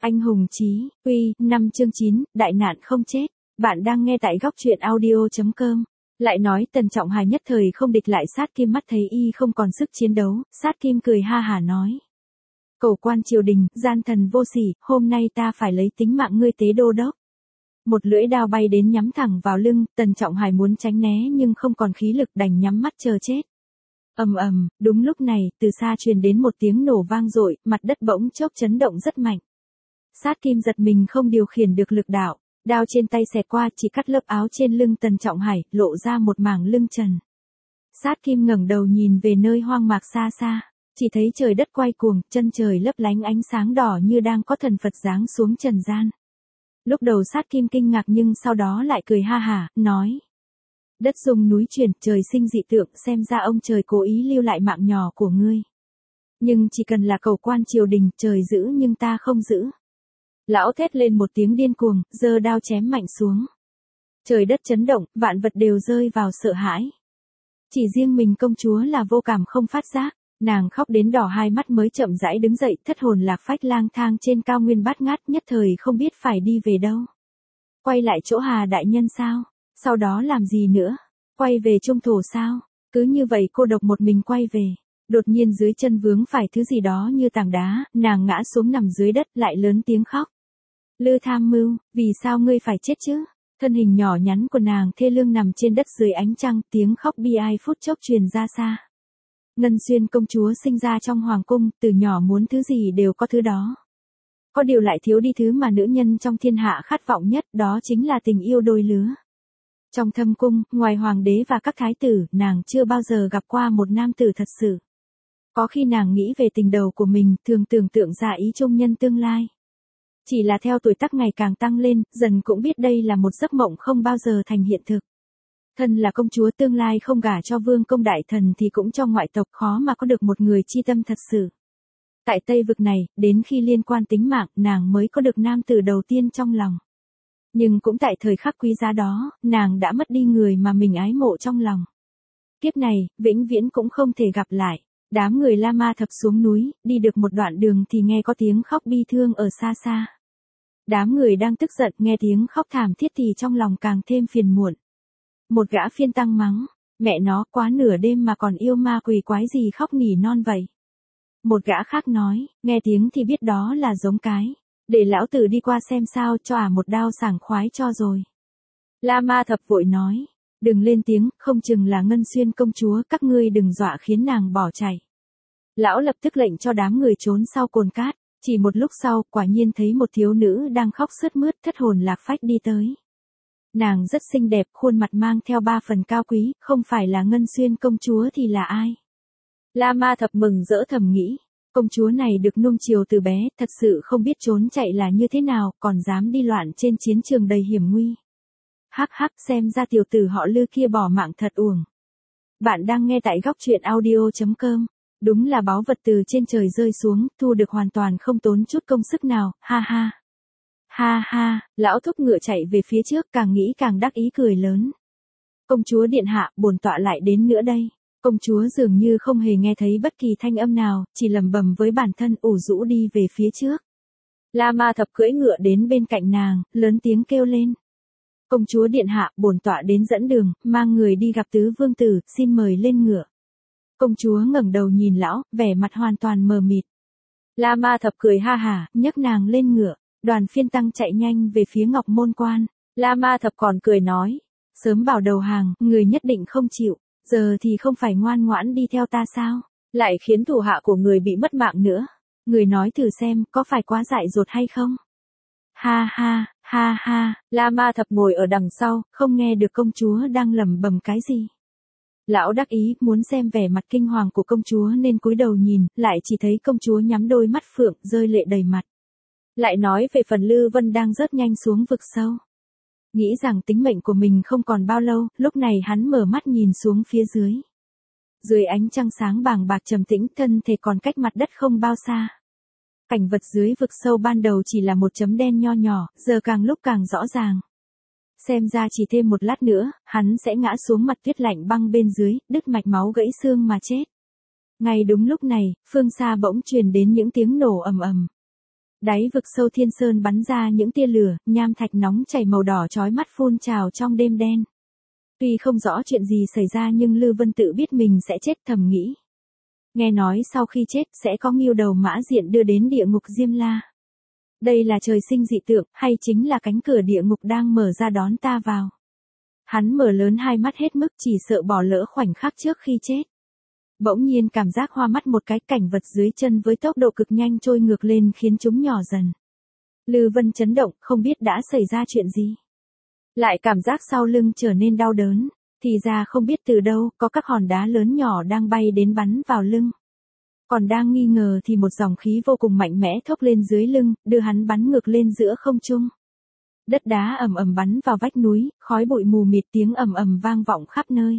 Anh hùng chí, uy, 5 chương 9, đại nạn không chết. Bạn đang nghe tại góc truyện audio.com. Lại nói Tần Trọng Hải nhất thời không địch lại Sát Kim, mắt thấy y không còn sức chiến đấu, Sát Kim cười ha hả nói. Cầu quan triều đình, gian thần vô sỉ, hôm nay ta phải lấy tính mạng ngươi tế đô đốc. Một lưỡi đao bay đến nhắm thẳng vào lưng, Tần Trọng Hải muốn tránh né nhưng không còn khí lực đành nhắm mắt chờ chết. Ầm ầm, đúng lúc này, từ xa truyền đến một tiếng nổ vang dội, mặt đất bỗng chốc chấn động rất mạnh. Sát Kim giật mình không điều khiển được lực đạo, đao trên tay xẹt qua chỉ cắt lớp áo trên lưng Tần Trọng Hải, lộ ra một mảng lưng trần. Sát Kim ngẩng đầu nhìn về nơi hoang mạc xa xa, chỉ thấy trời đất quay cuồng, chân trời lấp lánh ánh sáng đỏ như đang có thần Phật giáng xuống trần gian. Lúc đầu Sát Kim kinh ngạc nhưng sau đó lại cười ha hả, nói. Đất rung núi chuyển, trời sinh dị tượng, xem ra ông trời cố ý lưu lại mạng nhỏ của ngươi. Nhưng chỉ cần là cầu quan triều đình, trời giữ nhưng ta không giữ. Lão thét lên một tiếng điên cuồng, giơ đao chém mạnh xuống. Trời đất chấn động, vạn vật đều rơi vào sợ hãi. Chỉ riêng mình công chúa là vô cảm không phát giác, nàng khóc đến đỏ hai mắt mới chậm rãi đứng dậy, thất hồn lạc phách lang thang trên cao nguyên bát ngát, nhất thời không biết phải đi về đâu. Quay lại chỗ Hà đại nhân sao? Sau đó làm gì nữa? Quay về trung thổ sao? Cứ như vậy cô độc một mình quay về. Đột nhiên dưới chân vướng phải thứ gì đó như tảng đá, nàng ngã xuống nằm dưới đất lại lớn tiếng khóc. Lư Tham Mưu, vì sao ngươi phải chết chứ? Thân hình nhỏ nhắn của nàng thê lương nằm trên đất dưới ánh trăng, tiếng khóc bi ai phút chốc truyền ra xa. Ngân Xuyên công chúa sinh ra trong hoàng cung, từ nhỏ muốn thứ gì đều có thứ đó. Có điều lại thiếu đi thứ mà nữ nhân trong thiên hạ khát vọng nhất, đó chính là tình yêu đôi lứa. Trong thâm cung, ngoài hoàng đế và các thái tử, nàng chưa bao giờ gặp qua một nam tử thật sự. Có khi nàng nghĩ về tình đầu của mình, thường tưởng tượng ra ý trung nhân tương lai. Chỉ là theo tuổi tác ngày càng tăng lên, dần cũng biết đây là một giấc mộng không bao giờ thành hiện thực. Thân là công chúa tương lai không gả cho vương công đại thần thì cũng trong ngoại tộc khó mà có được một người chi tâm thật sự. Tại Tây vực này, đến khi liên quan tính mạng, nàng mới có được nam tử đầu tiên trong lòng. Nhưng cũng tại thời khắc quý giá đó, nàng đã mất đi người mà mình ái mộ trong lòng. Kiếp này, vĩnh viễn cũng không thể gặp lại. Đám người La Ma thập xuống núi, đi được một đoạn đường thì nghe có tiếng khóc bi thương ở xa xa. Đám người đang tức giận nghe tiếng khóc thảm thiết thì trong lòng càng thêm phiền muộn. Một gã phiên tăng mắng, mẹ nó quá nửa đêm mà còn yêu ma quỷ quái gì khóc nỉ non vậy. Một gã khác nói, nghe tiếng thì biết đó là giống cái. Để lão tử đi qua xem sao cho một đao sảng khoái cho rồi. La Ma thập vội nói, đừng lên tiếng, không chừng là Ngân Xuyên công chúa, các ngươi đừng dọa khiến nàng bỏ chạy. Lão lập tức lệnh cho đám người trốn sau cồn cát, chỉ một lúc sau, quả nhiên thấy một thiếu nữ đang khóc sướt mướt thất hồn lạc phách đi tới. Nàng rất xinh đẹp, khuôn mặt mang theo 3 phần cao quý, không phải là Ngân Xuyên công chúa thì là ai? La Ma thập mừng rỡ thầm nghĩ. Công chúa này được nuông chiều từ bé, thật sự không biết trốn chạy là như thế nào, còn dám đi loạn trên chiến trường đầy hiểm nguy. Hắc hắc, xem ra tiểu tử họ Lư kia bỏ mạng thật uổng. Bạn đang nghe tại góc truyện audio.com. Đúng là báu vật từ trên trời rơi xuống, thu được hoàn toàn không tốn chút công sức nào, ha ha. Ha ha, lão thúc ngựa chạy về phía trước, càng nghĩ càng đắc ý cười lớn. Công chúa điện hạ, bổn tọa lại đến nữa đây. Công chúa dường như không hề nghe thấy bất kỳ thanh âm nào, chỉ lẩm bẩm với bản thân ủ rũ đi về phía trước. La Ma thập cưỡi ngựa đến bên cạnh nàng, lớn tiếng kêu lên. Công chúa điện hạ, bổn tọa đến dẫn đường, mang người đi gặp tứ vương tử, xin mời lên ngựa. Công chúa ngẩng đầu nhìn lão, vẻ mặt hoàn toàn mờ mịt. La Ma thập cười ha hả, nhấc nàng lên ngựa, đoàn phiên tăng chạy nhanh về phía Ngọc Môn Quan. La Ma thập còn cười nói, sớm bảo đầu hàng, người nhất định không chịu. Giờ thì không phải ngoan ngoãn đi theo ta sao? Lại khiến thủ hạ của người bị mất mạng nữa. Người nói thử xem, có phải quá dại dột hay không? Ha ha, ha ha, La Ma thập ngồi ở đằng sau, không nghe được công chúa đang lẩm bẩm cái gì. Lão đắc ý, muốn xem vẻ mặt kinh hoàng của công chúa nên cúi đầu nhìn, lại chỉ thấy công chúa nhắm đôi mắt phượng, rơi lệ đầy mặt. Lại nói về phần Lư Vân đang rớt nhanh xuống vực sâu. Nghĩ rằng tính mệnh của mình không còn bao lâu, lúc này hắn mở mắt nhìn xuống phía dưới. Dưới ánh trăng sáng bàng bạc trầm tĩnh, thân thể còn cách mặt đất không bao xa. Cảnh vật dưới vực sâu ban đầu chỉ là một chấm đen nho nhỏ, giờ càng lúc càng rõ ràng. Xem ra chỉ thêm một lát nữa, hắn sẽ ngã xuống mặt tuyết lạnh băng bên dưới, đứt mạch máu gãy xương mà chết. Ngay đúng lúc này, phương xa bỗng truyền đến những tiếng nổ ầm ầm. Đáy vực sâu thiên sơn bắn ra những tia lửa, nham thạch nóng chảy màu đỏ chói mắt phun trào trong đêm đen. Tuy không rõ chuyện gì xảy ra nhưng Lư Vân tự biết mình sẽ chết, thầm nghĩ. Nghe nói sau khi chết sẽ có Ngưu Đầu Mã Diện đưa đến địa ngục Diêm La. Đây là trời sinh dị tượng, hay chính là cánh cửa địa ngục đang mở ra đón ta vào? Hắn mở lớn hai mắt hết mức, chỉ sợ bỏ lỡ khoảnh khắc trước khi chết. Bỗng nhiên cảm giác hoa mắt một cái, cảnh vật dưới chân với tốc độ cực nhanh trôi ngược lên khiến chúng nhỏ dần. Lư Vân chấn động, không biết đã xảy ra chuyện gì. Lại cảm giác sau lưng trở nên đau đớn, thì ra không biết từ đâu, có các hòn đá lớn nhỏ đang bay đến bắn vào lưng. Còn đang nghi ngờ thì một dòng khí vô cùng mạnh mẽ thốc lên dưới lưng, đưa hắn bắn ngược lên giữa không trung. Đất đá ầm ầm bắn vào vách núi, khói bụi mù mịt, tiếng ầm ầm vang vọng khắp nơi.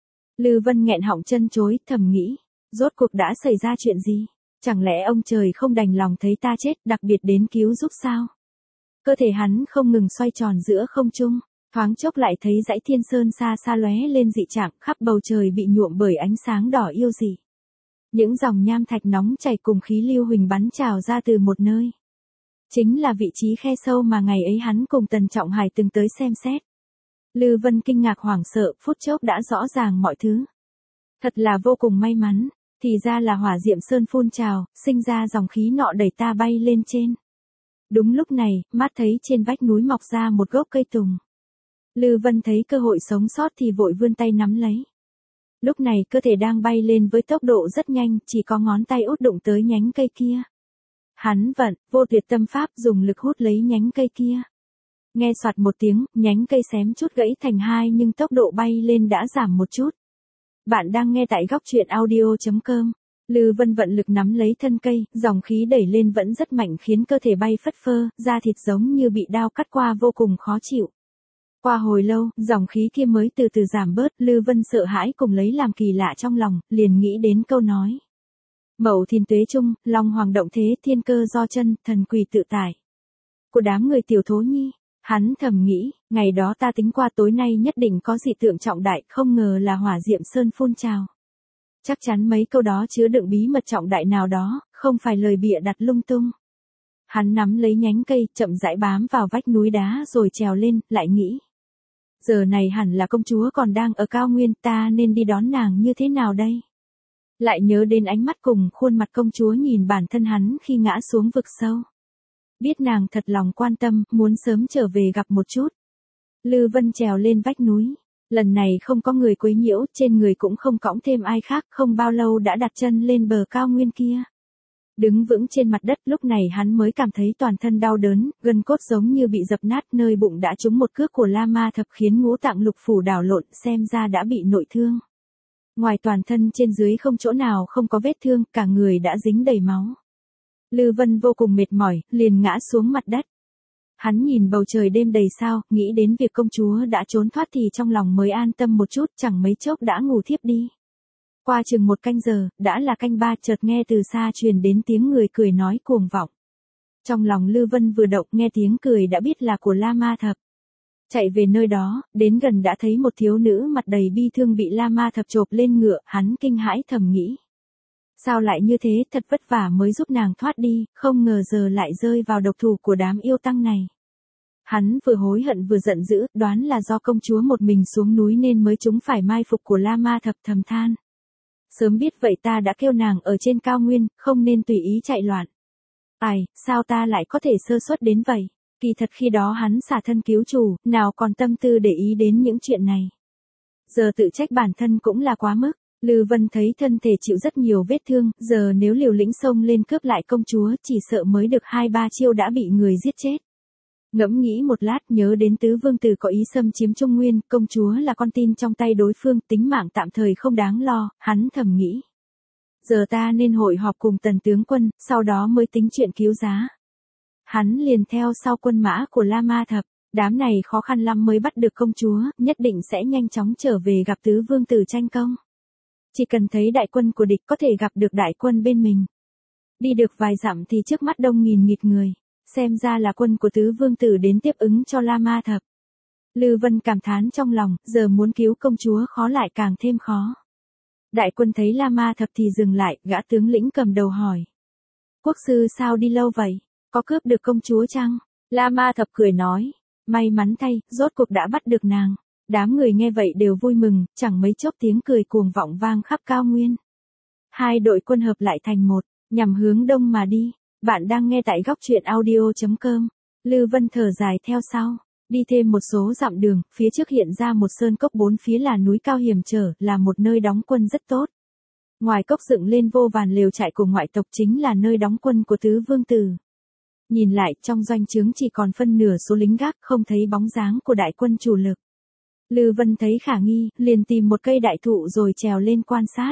Lư Vân nghẹn họng chân chối, thầm nghĩ, rốt cuộc đã xảy ra chuyện gì? Chẳng lẽ ông trời không đành lòng thấy ta chết, đặc biệt đến cứu giúp sao? Cơ thể hắn không ngừng xoay tròn giữa không trung, thoáng chốc lại thấy dãy thiên sơn xa xa lóe lên dị trạng, khắp bầu trời bị nhuộm bởi ánh sáng đỏ yêu dị. Những dòng nham thạch nóng chảy cùng khí lưu huỳnh bắn trào ra từ một nơi. Chính là vị trí khe sâu mà ngày ấy hắn cùng Tần Trọng Hải từng tới xem xét. Lư Vân kinh ngạc hoảng sợ, phút chốc đã rõ ràng mọi thứ. Thật là vô cùng may mắn, thì ra là hỏa diệm sơn phun trào, sinh ra dòng khí nọ đẩy ta bay lên trên. Đúng lúc này, mắt thấy trên vách núi mọc ra một gốc cây tùng. Lư Vân thấy cơ hội sống sót thì vội vươn tay nắm lấy. Lúc này cơ thể đang bay lên với tốc độ rất nhanh, chỉ có ngón tay út đụng tới nhánh cây kia. Hắn vận, vô tuyệt tâm pháp dùng lực hút lấy nhánh cây kia. Nghe soạt một tiếng, nhánh cây xém chút gãy thành hai nhưng tốc độ bay lên đã giảm một chút. Bạn đang nghe tại góc truyện audio.com. Lư Vân vận lực nắm lấy thân cây, dòng khí đẩy lên vẫn rất mạnh khiến cơ thể bay phất phơ, da thịt giống như bị đao cắt qua vô cùng khó chịu. Qua hồi lâu, dòng khí kia mới từ từ giảm bớt, Lư Vân sợ hãi cùng lấy làm kỳ lạ trong lòng, liền nghĩ đến câu nói. Mậu Thìn Tuế Trung, Long Hoàng động thế, thiên cơ do chân, thần quỷ tự tại. Của đám người tiểu thố nhi, hắn thầm nghĩ, ngày đó ta tính qua tối nay nhất định có dị tượng trọng đại, không ngờ là hỏa diệm sơn phun trào. Chắc chắn mấy câu đó chứa đựng bí mật trọng đại nào đó, không phải lời bịa đặt lung tung. Hắn nắm lấy nhánh cây, chậm rãi bám vào vách núi đá rồi trèo lên, lại nghĩ. Giờ này hẳn là công chúa còn đang ở cao nguyên, ta nên đi đón nàng như thế nào đây? Lại nhớ đến ánh mắt cùng khuôn mặt công chúa nhìn bản thân hắn khi ngã xuống vực sâu. Biết nàng thật lòng quan tâm, muốn sớm trở về gặp một chút. Lư Vân trèo lên vách núi. Lần này không có người quấy nhiễu, trên người cũng không cõng thêm ai khác, không bao lâu đã đặt chân lên bờ cao nguyên kia. Đứng vững trên mặt đất, lúc này hắn mới cảm thấy toàn thân đau đớn, gân cốt giống như bị dập nát, nơi bụng đã trúng một cước của La Ma Thập khiến ngũ tạng lục phủ đảo lộn, xem ra đã bị nội thương. Ngoài toàn thân trên dưới không chỗ nào không có vết thương, cả người đã dính đầy máu. Lư Vân vô cùng mệt mỏi, liền ngã xuống mặt đất. Hắn nhìn bầu trời đêm đầy sao, nghĩ đến việc công chúa đã trốn thoát thì trong lòng mới an tâm một chút, chẳng mấy chốc đã ngủ thiếp đi. Qua chừng một canh giờ, đã là canh ba, chợt nghe từ xa truyền đến tiếng người cười nói cuồng vọng. Trong lòng Lư Vân vừa động, nghe tiếng cười đã biết là của La Ma Thập. Chạy về nơi đó, đến gần đã thấy một thiếu nữ mặt đầy bi thương bị La Ma Thập chộp lên ngựa, hắn kinh hãi thầm nghĩ. Sao lại như thế, thật vất vả mới giúp nàng thoát đi, không ngờ giờ lại rơi vào độc thủ của đám yêu tăng này. Hắn vừa hối hận vừa giận dữ, đoán là do công chúa một mình xuống núi nên mới trúng phải mai phục của La Ma Thập, thầm than. Sớm biết vậy ta đã kêu nàng ở trên cao nguyên, không nên tùy ý chạy loạn. Ai, sao ta lại có thể sơ suất đến vậy? Kỳ thật khi đó hắn xả thân cứu chủ, nào còn tâm tư để ý đến những chuyện này. Giờ tự trách bản thân cũng là quá mức. Lư Vân thấy thân thể chịu rất nhiều vết thương, giờ nếu liều lĩnh xông lên cướp lại công chúa chỉ sợ mới được 2-3 chiêu đã bị người giết chết. Ngẫm nghĩ một lát nhớ đến tứ vương tử có ý xâm chiếm Trung Nguyên, công chúa là con tin trong tay đối phương, tính mạng tạm thời không đáng lo, hắn thầm nghĩ. Giờ ta nên hội họp cùng Tần tướng quân, sau đó mới tính chuyện cứu giá. Hắn liền theo sau quân mã của La Ma Thập, đám này khó khăn lắm mới bắt được công chúa, nhất định sẽ nhanh chóng trở về gặp tứ vương tử tranh công. Chỉ cần thấy đại quân của địch có thể gặp được đại quân bên mình. Đi được vài dặm thì trước mắt đông nghìn nghịt người, xem ra là quân của tứ vương tử đến tiếp ứng cho La Ma Thập. Lư Vân cảm thán trong lòng, giờ muốn cứu công chúa khó lại càng thêm khó. Đại quân thấy La Ma Thập thì dừng lại, gã tướng lĩnh cầm đầu hỏi. Quốc sư sao đi lâu vậy? có cướp được công chúa chăng? La Ma Thập cười nói, may mắn thay, rốt cuộc đã bắt được nàng. Đám người nghe vậy đều vui mừng, chẳng mấy chốc tiếng cười cuồng vọng vang khắp cao nguyên. Hai đội quân hợp lại thành một, nhằm hướng đông mà đi. Bạn đang nghe tại góc truyện audio.com. Lư Vân thở dài theo sau. Đi thêm một số dặm đường, phía trước hiện ra một sơn cốc, bốn phía là núi cao hiểm trở, là một nơi đóng quân rất tốt. Ngoài cốc dựng lên vô vàn lều trại của ngoại tộc, chính là nơi đóng quân của tứ vương tử. Nhìn lại, trong doanh trướng chỉ còn phân nửa số lính gác, không thấy bóng dáng của đại quân chủ lực. Lư Vân thấy khả nghi, liền tìm một cây đại thụ rồi trèo lên quan sát.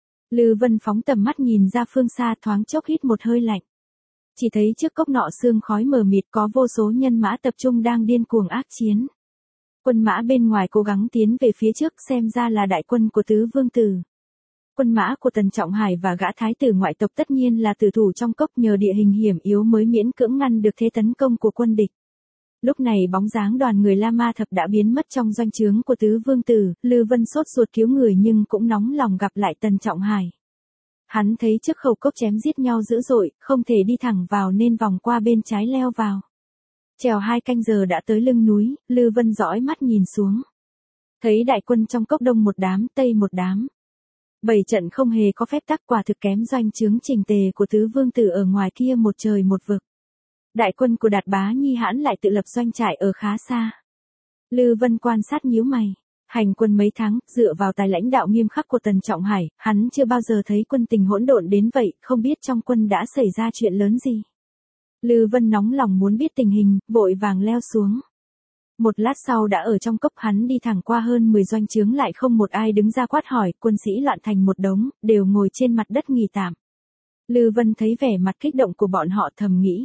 Lư Vân phóng tầm mắt nhìn ra phương xa, thoáng chốc hít một hơi lạnh. Chỉ thấy trước cốc nọ sương khói mờ mịt, có vô số nhân mã tập trung đang điên cuồng ác chiến. Quân mã bên ngoài cố gắng tiến về phía trước, xem ra là đại quân của tứ vương tử. Quân mã của Tần Trọng Hải và gã thái tử ngoại tộc tất nhiên là tử thủ trong cốc, nhờ địa hình hiểm yếu mới miễn cưỡng ngăn được thế tấn công của quân địch. Lúc này bóng dáng đoàn người La Ma Thập đã biến mất trong doanh trướng của tứ vương tử. Lư Vân sốt ruột cứu người nhưng cũng nóng lòng gặp lại Tần Trọng Hải. Hắn thấy trước khẩu cốc chém giết nhau dữ dội, không thể đi thẳng vào nên vòng qua bên trái leo vào. Trèo 2 canh giờ đã tới lưng núi, Lư Vân dõi mắt nhìn xuống. Thấy đại quân trong cốc đông một đám, tây một đám. 7 trận không hề có phép tắc, quả thực kém doanh trướng chỉnh tề của tứ vương tử ở ngoài kia một trời một vực. Đại quân của Đạt Bá Nhi Hãn lại tự lập doanh trại ở khá xa. Lư Vân quan sát nhíu mày. Hành quân mấy tháng, dựa vào tài lãnh đạo nghiêm khắc của Tần Trọng Hải, hắn chưa bao giờ thấy quân tình hỗn độn đến vậy, không biết trong quân đã xảy ra chuyện lớn gì. Lư Vân nóng lòng muốn biết tình hình, vội vàng leo xuống. Một lát sau đã ở trong cốc, hắn đi thẳng qua hơn 10 doanh trướng, lại không một ai đứng ra quát hỏi, quân sĩ loạn thành một đống, đều ngồi trên mặt đất nghỉ tạm. Lư Vân thấy vẻ mặt kích động của bọn họ, thầm nghĩ.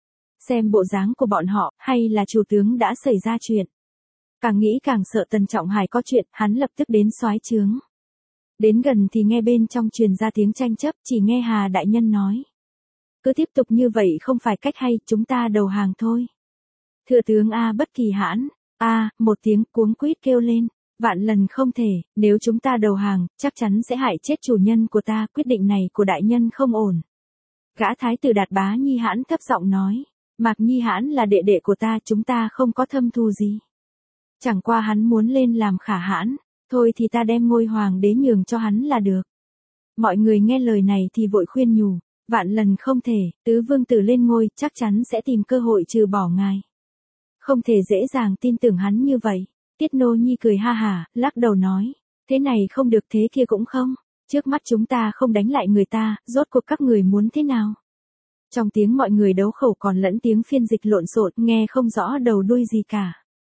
Xem bộ dáng của bọn họ, hay là chủ tướng đã xảy ra chuyện. Càng nghĩ càng sợ Tần Trọng Hải có chuyện, hắn lập tức đến soái trướng. Đến gần thì nghe bên trong truyền ra tiếng tranh chấp, chỉ nghe Hà đại nhân nói. Cứ tiếp tục như vậy không phải cách hay, chúng ta đầu hàng thôi. Thừa tướng A Bất Kỳ Hãn, một tiếng cuống quýt kêu lên, vạn lần không thể, nếu chúng ta đầu hàng, chắc chắn sẽ hại chết chủ nhân của ta, quyết định này của đại nhân không ổn. Gã thái tử Đạt Bá Nhi Hãn thấp giọng nói, Mạc Nhi Hãn là đệ đệ của ta, chúng ta không có thâm thù gì. Chẳng qua hắn muốn lên làm Khả Hãn, thôi thì ta đem ngôi hoàng đế nhường cho hắn là được. Mọi người nghe lời này thì vội khuyên nhủ, vạn lần không thể, tứ vương tử lên ngôi chắc chắn sẽ tìm cơ hội trừ bỏ ngài. Không thể dễ dàng tin tưởng hắn như vậy. Tiết Nô Nhi cười ha hả, lắc đầu nói, thế này không được thế kia cũng không, trước mắt chúng ta không đánh lại người ta, rốt cuộc các người muốn thế nào? Trong tiếng mọi người đấu khẩu còn lẫn tiếng phiên dịch lộn xộn, nghe không rõ đầu đuôi gì cả.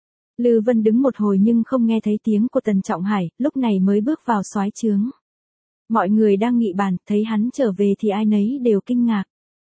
Lư Vân đứng một hồi nhưng không nghe thấy tiếng của Tần Trọng Hải, lúc này mới bước vào soái trướng. Mọi người đang nghị bàn, thấy hắn trở về thì ai nấy đều kinh ngạc.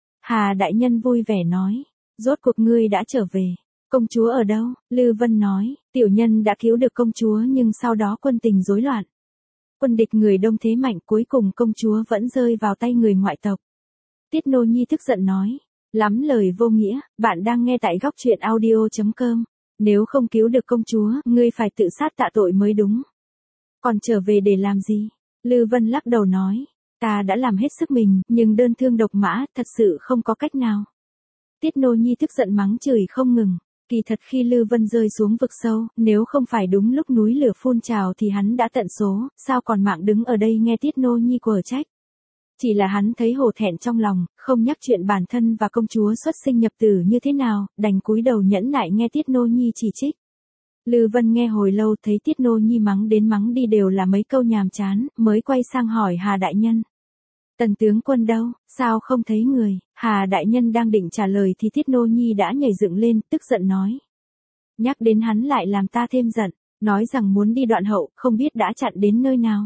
Hà đại nhân vui vẻ nói, rốt cuộc ngươi đã trở về. Công chúa ở đâu? Lư Vân nói, tiểu nhân đã cứu được công chúa nhưng sau đó quân tình rối loạn. Quân địch người đông thế mạnh, cuối cùng công chúa vẫn rơi vào tay người ngoại tộc. Tiết Nô Nhi tức giận nói, lắm lời vô nghĩa, bạn đang nghe tại góc truyện audio.com. Nếu không cứu được công chúa, ngươi phải tự sát tạ tội mới đúng. Còn trở về để làm gì? Lư Vân lắc đầu nói, ta đã làm hết sức mình, nhưng đơn thương độc mã, thật sự không có cách nào. Tiết Nô Nhi tức giận mắng chửi không ngừng. Kỳ thật khi Lư Vân rơi xuống vực sâu, nếu không phải đúng lúc núi lửa phun trào thì hắn đã tận số, sao còn mạng đứng ở đây nghe Tiết Nô Nhi quở trách. Chỉ là hắn thấy hổ thẹn trong lòng, không nhắc chuyện bản thân và công chúa xuất sinh nhập tử như thế nào, đành cúi đầu nhẫn nại nghe Tiết Nô Nhi chỉ trích. Lư Vân nghe hồi lâu thấy Tiết Nô Nhi mắng đến mắng đi đều là mấy câu nhàm chán, mới quay sang hỏi Hà đại nhân. Tần tướng quân đâu, sao không thấy người? Hà đại nhân đang định trả lời thì Tiết Nô Nhi đã nhảy dựng lên, tức giận nói. Nhắc đến hắn lại làm ta thêm giận, nói rằng muốn đi Đoạn Hậu, không biết đã chặn đến nơi nào.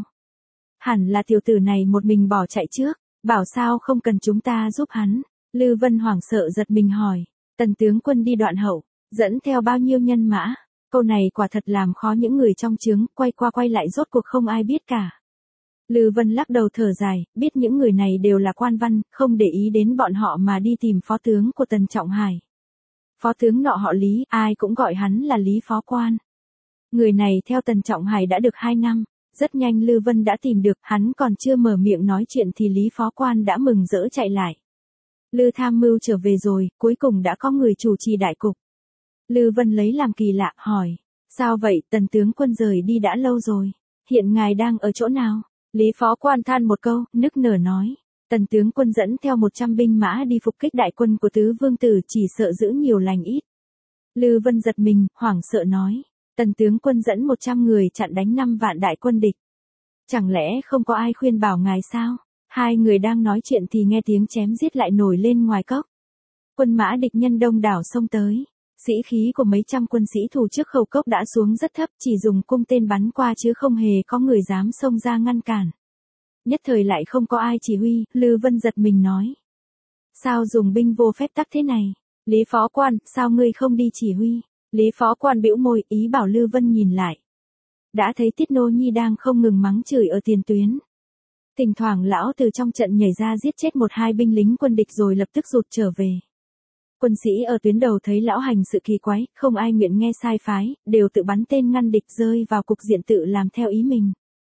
Hẳn là tiểu tử này một mình bỏ chạy trước, bảo sao không cần chúng ta giúp hắn. Lư Vân hoảng sợ giật mình hỏi, Tần tướng quân đi Đoạn Hậu, dẫn theo bao nhiêu nhân mã? Câu này quả thật làm khó những người trong trướng, quay qua quay lại rốt cuộc không ai biết cả. Lư Vân lắc đầu thở dài, biết những người này đều là quan văn, không để ý đến bọn họ mà đi tìm phó tướng của Tần Trọng Hải. Phó tướng nọ họ Lý, ai cũng gọi hắn là Lý Phó Quan. Người này theo Tần Trọng Hải đã được 2 năm, rất nhanh Lư Vân đã tìm được, hắn còn chưa mở miệng nói chuyện thì Lý Phó Quan đã mừng rỡ chạy lại. Lư tham mưu trở về rồi, cuối cùng đã có người chủ trì đại cục. Lư Vân lấy làm kỳ lạ, hỏi. Sao vậy, Tần tướng quân rời đi đã lâu rồi. Hiện ngài đang ở chỗ nào? Lý Phó Quan than một câu, nức nở nói. Tần tướng quân dẫn theo 100 binh mã đi phục kích đại quân của tứ vương tử, chỉ sợ giữ nhiều lành ít. Lư Vân giật mình, hoảng sợ nói. Tần tướng quân dẫn 100 người chặn đánh 5 vạn đại quân địch. Chẳng lẽ không có ai khuyên bảo ngài sao? Hai người đang nói chuyện thì nghe tiếng chém giết lại nổi lên ngoài cốc. Quân mã địch nhân đông đảo xông tới. Sĩ khí của mấy trăm quân sĩ thủ trước khẩu cốc đã xuống rất thấp, chỉ dùng cung tên bắn qua chứ không hề có người dám xông ra ngăn cản. Nhất thời lại không có ai chỉ huy, Lư Vân giật mình nói. Sao dùng binh vô phép tắc thế này? Lý Phó Quan, sao ngươi không đi chỉ huy? Lý Phó Quan bĩu môi, ý bảo Lư Vân nhìn lại. Đã thấy Tiết Nô Nhi đang không ngừng mắng chửi ở tiền tuyến. Thỉnh thoảng lão từ trong trận nhảy ra giết chết 1-2 binh lính quân địch rồi lập tức rụt trở về. Quân sĩ ở tuyến đầu thấy lão hành sự kỳ quái, không ai nguyện nghe sai phái, đều tự bắn tên ngăn địch, rơi vào cục diện tự làm theo ý mình.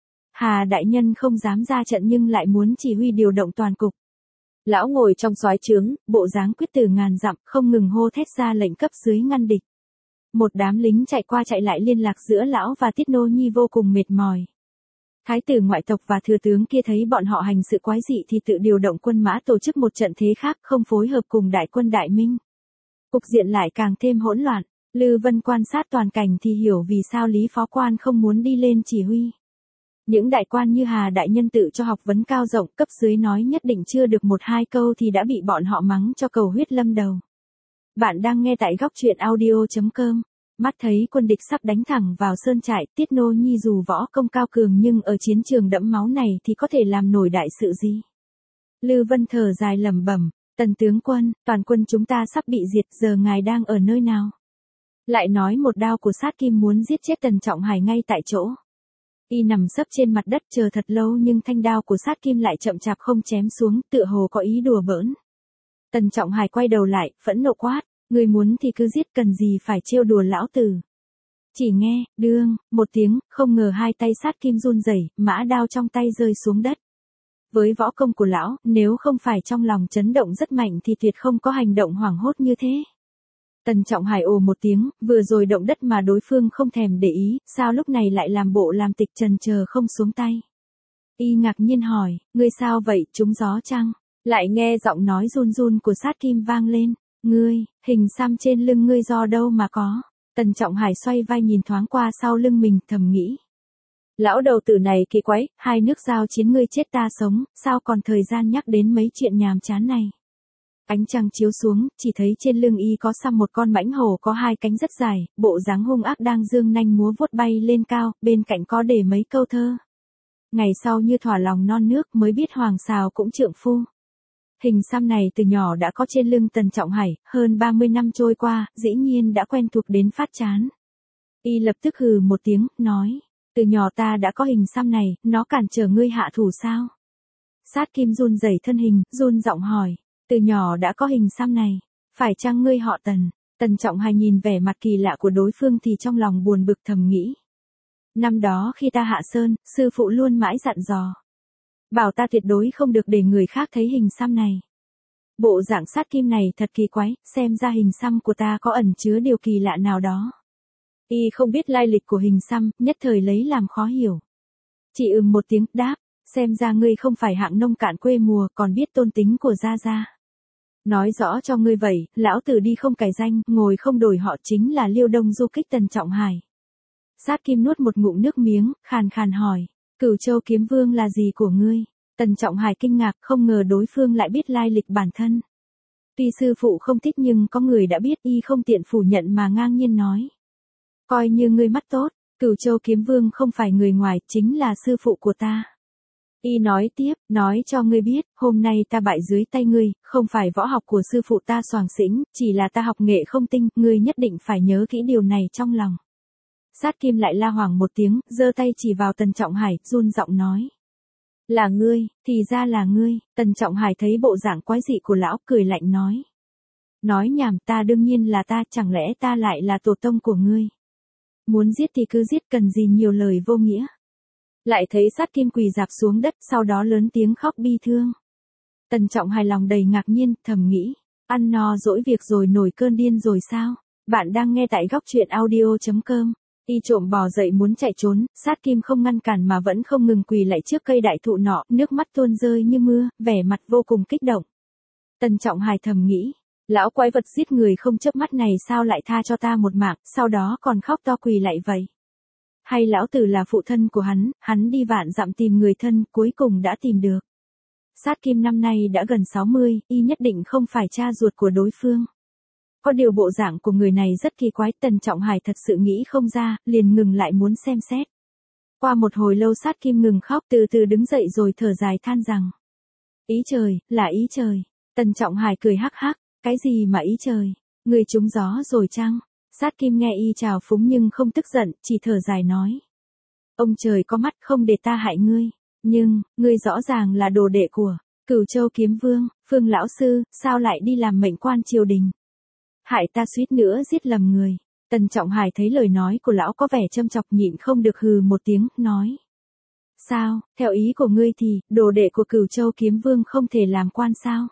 Hà đại nhân không dám ra trận nhưng lại muốn chỉ huy điều động toàn cục. Lão ngồi trong soái trướng, bộ dáng quyết tử ngàn dặm, không ngừng hô thét ra lệnh cấp dưới ngăn địch. Một đám lính chạy qua chạy lại liên lạc giữa lão và Tiết Nô Nhi vô cùng mệt mỏi. Thái tử ngoại tộc và thừa tướng kia thấy bọn họ hành sự quái dị thì tự điều động quân mã tổ chức một trận thế khác, không phối hợp cùng đại quân Đại Minh. Cục diện lại càng thêm hỗn loạn. Lư Vân quan sát toàn cảnh thì hiểu vì sao Lý Phó Quan không muốn đi lên chỉ huy. Những đại quan như Hà đại nhân tự cho học vấn cao rộng, cấp dưới nói nhất định chưa được 1-2 câu thì đã bị bọn họ mắng cho cầu huyết lâm đầu. Bạn đang nghe tại góc truyện audio.com. Mắt thấy quân địch sắp đánh thẳng vào sơn trại, Tiết Nô Nhi dù võ công cao cường nhưng ở chiến trường đẫm máu này thì có thể làm nổi đại sự gì. Lư Vân thở dài lẩm bẩm, Tần tướng quân, toàn quân chúng ta sắp bị diệt, giờ ngài đang ở nơi nào? Lại nói một đao của sát kim muốn giết chết Tần Trọng Hải ngay tại chỗ. Y nằm sấp trên mặt đất chờ thật lâu nhưng thanh đao của sát kim lại chậm chạp không chém xuống, tựa hồ có ý đùa bỡn. Tần Trọng Hải quay đầu lại, phẫn nộ quát, người muốn thì cứ giết, cần gì phải trêu đùa lão tử. Chỉ nghe, đương, một tiếng, không ngờ hai tay sát kim run rẩy, mã đao trong tay rơi xuống đất. Với võ công của lão, nếu không phải trong lòng chấn động rất mạnh thì tuyệt không có hành động hoảng hốt như thế. Tần Trọng Hải ồ một tiếng, vừa rồi động đất mà đối phương không thèm để ý, sao lúc này lại làm bộ làm tịch trần chờ không xuống tay. Y ngạc nhiên hỏi, ngươi sao vậy, trúng gió chăng? Lại nghe giọng nói run run của sát kim vang lên, ngươi, hình xăm trên lưng ngươi do đâu mà có? Tần Trọng Hải xoay vai nhìn thoáng qua sau lưng mình, thầm nghĩ. Lão đầu tử này kỳ quái, hai nước giao chiến ngươi chết ta sống, sao còn thời gian nhắc đến mấy chuyện nhàm chán này. Ánh trăng chiếu xuống, chỉ thấy trên lưng y có xăm một con mãnh hổ có hai cánh rất dài, bộ dáng hung ác đang dương nanh múa vuốt bay lên cao, bên cạnh có để mấy câu thơ. Ngày sau như thỏa lòng non nước mới biết hoàng sào cũng trượng phu. Hình xăm này từ nhỏ đã có trên lưng Tần Trọng Hải, hơn 30 năm trôi qua, dĩ nhiên đã quen thuộc đến phát chán. Y lập tức hừ một tiếng, nói, từ nhỏ ta đã có hình xăm này, nó cản trở ngươi hạ thủ sao? Sát kim run rẩy thân hình, run giọng hỏi, từ nhỏ đã có hình xăm này, phải chăng ngươi họ Tần? Tần Trọng Hải nhìn vẻ mặt kỳ lạ của đối phương thì trong lòng buồn bực thầm nghĩ. Năm đó khi ta hạ sơn, sư phụ luôn mãi dặn dò. Bảo ta tuyệt đối không được để người khác thấy hình xăm này. Bộ dạng sát kim này thật kỳ quái, xem ra hình xăm của ta có ẩn chứa điều kỳ lạ nào đó. Y không biết lai lịch của hình xăm, nhất thời lấy làm khó hiểu. Chỉ một tiếng, đáp, xem ra ngươi không phải hạng nông cạn quê mùa, còn biết tôn tính của gia gia. Nói rõ cho ngươi vậy, lão tử đi không cải danh, ngồi không đổi họ chính là Liêu Đông du kích Tần Trọng Hải. Sát kim nuốt một ngụm nước miếng, khàn khàn hỏi, Cửu Châu kiếm vương là gì của ngươi? Tần Trọng Hải kinh ngạc, không ngờ đối phương lại biết lai lịch bản thân. Tuy sư phụ không thích nhưng có người đã biết, y không tiện phủ nhận mà ngang nhiên nói. Coi như ngươi mắt tốt, Cửu Châu kiếm vương không phải người ngoài, chính là sư phụ của ta. Y nói tiếp, nói cho ngươi biết, hôm nay ta bại dưới tay ngươi, không phải võ học của sư phụ ta soàng xĩnh, chỉ là ta học nghệ không tinh, ngươi nhất định phải nhớ kỹ điều này trong lòng. Sát kim lại la hoảng một tiếng, giơ tay chỉ vào Tần Trọng Hải, run giọng nói. Là ngươi, thì ra là ngươi. Tần Trọng Hải thấy bộ dạng quái dị của lão, cười lạnh nói. Nói nhảm, ta đương nhiên là ta, chẳng lẽ ta lại là tổ tông của ngươi. Muốn giết thì cứ giết, cần gì nhiều lời vô nghĩa. Lại thấy sát kim quỳ dạp xuống đất, sau đó lớn tiếng khóc bi thương. Tần Trọng hài lòng đầy ngạc nhiên, thầm nghĩ, ăn no dỗi việc rồi nổi cơn điên rồi sao? Bạn đang nghe tại góc truyện audio.com. Y trộm bò dậy muốn chạy trốn, sát kim không ngăn cản mà vẫn không ngừng quỳ lại trước cây đại thụ nọ, nước mắt tuôn rơi như mưa, vẻ mặt vô cùng kích động. Tần Trọng hài thầm nghĩ, lão quái vật giết người không chớp mắt này sao lại tha cho ta một mạng, sau đó còn khóc to quỳ lại vậy. Hay lão tử là phụ thân của hắn đi vạn dặm tìm người thân, cuối cùng đã tìm được. Sát kim năm nay đã gần 60, y nhất định không phải cha ruột của đối phương. Có điều bộ dạng của người này rất kỳ quái, Tần Trọng Hải thật sự nghĩ không ra, liền ngừng lại muốn xem xét. Qua một hồi lâu sát kim ngừng khóc, từ từ đứng dậy rồi thở dài than rằng. Ý trời, là ý trời. Tần Trọng Hải cười hắc hắc, cái gì mà ý trời, người trúng gió rồi chăng? Sát kim nghe y chào phúng nhưng không tức giận, chỉ thở dài nói. Ông trời có mắt không để ta hại ngươi, nhưng, ngươi rõ ràng là đồ đệ của Cửu Châu Kiếm Vương, Phương lão sư, sao lại đi làm mệnh quan triều đình? Hại ta suýt nữa giết lầm người. Tần Trọng Hải thấy lời nói của lão có vẻ châm chọc nhịn không được hừ một tiếng, nói. Sao, theo ý của ngươi thì, đồ đệ của Cửu Châu Kiếm Vương không thể làm quan sao?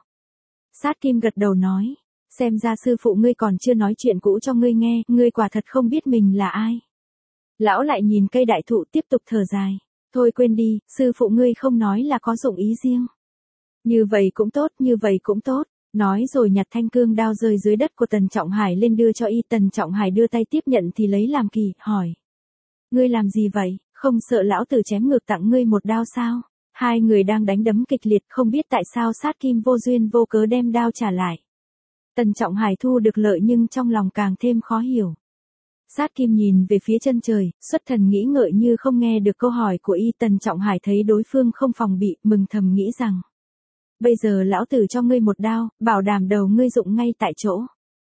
Sát kim gật đầu nói. Xem ra sư phụ ngươi còn chưa nói chuyện cũ cho ngươi nghe, ngươi quả thật không biết mình là ai. Lão lại nhìn cây đại thụ tiếp tục thở dài. Thôi quên đi, sư phụ ngươi không nói là có dụng ý riêng. Như vậy cũng tốt, như vậy cũng tốt. Nói rồi nhặt thanh cương đao rơi dưới đất của Tần Trọng Hải lên đưa cho y. Tần Trọng Hải đưa tay tiếp nhận thì lấy làm kỳ, hỏi. Ngươi làm gì vậy, không sợ lão tử chém ngược tặng ngươi một đao sao? Hai người đang đánh đấm kịch liệt không biết tại sao sát kim vô duyên vô cớ đem đao trả lại. Tần Trọng Hải thu được lợi nhưng trong lòng càng thêm khó hiểu. Sát kim nhìn về phía chân trời, xuất thần nghĩ ngợi như không nghe được câu hỏi của y. Tần Trọng Hải thấy đối phương không phòng bị, mừng thầm nghĩ rằng. Bây giờ lão tử cho ngươi một đao, bảo đảm đầu ngươi dụng ngay tại chỗ.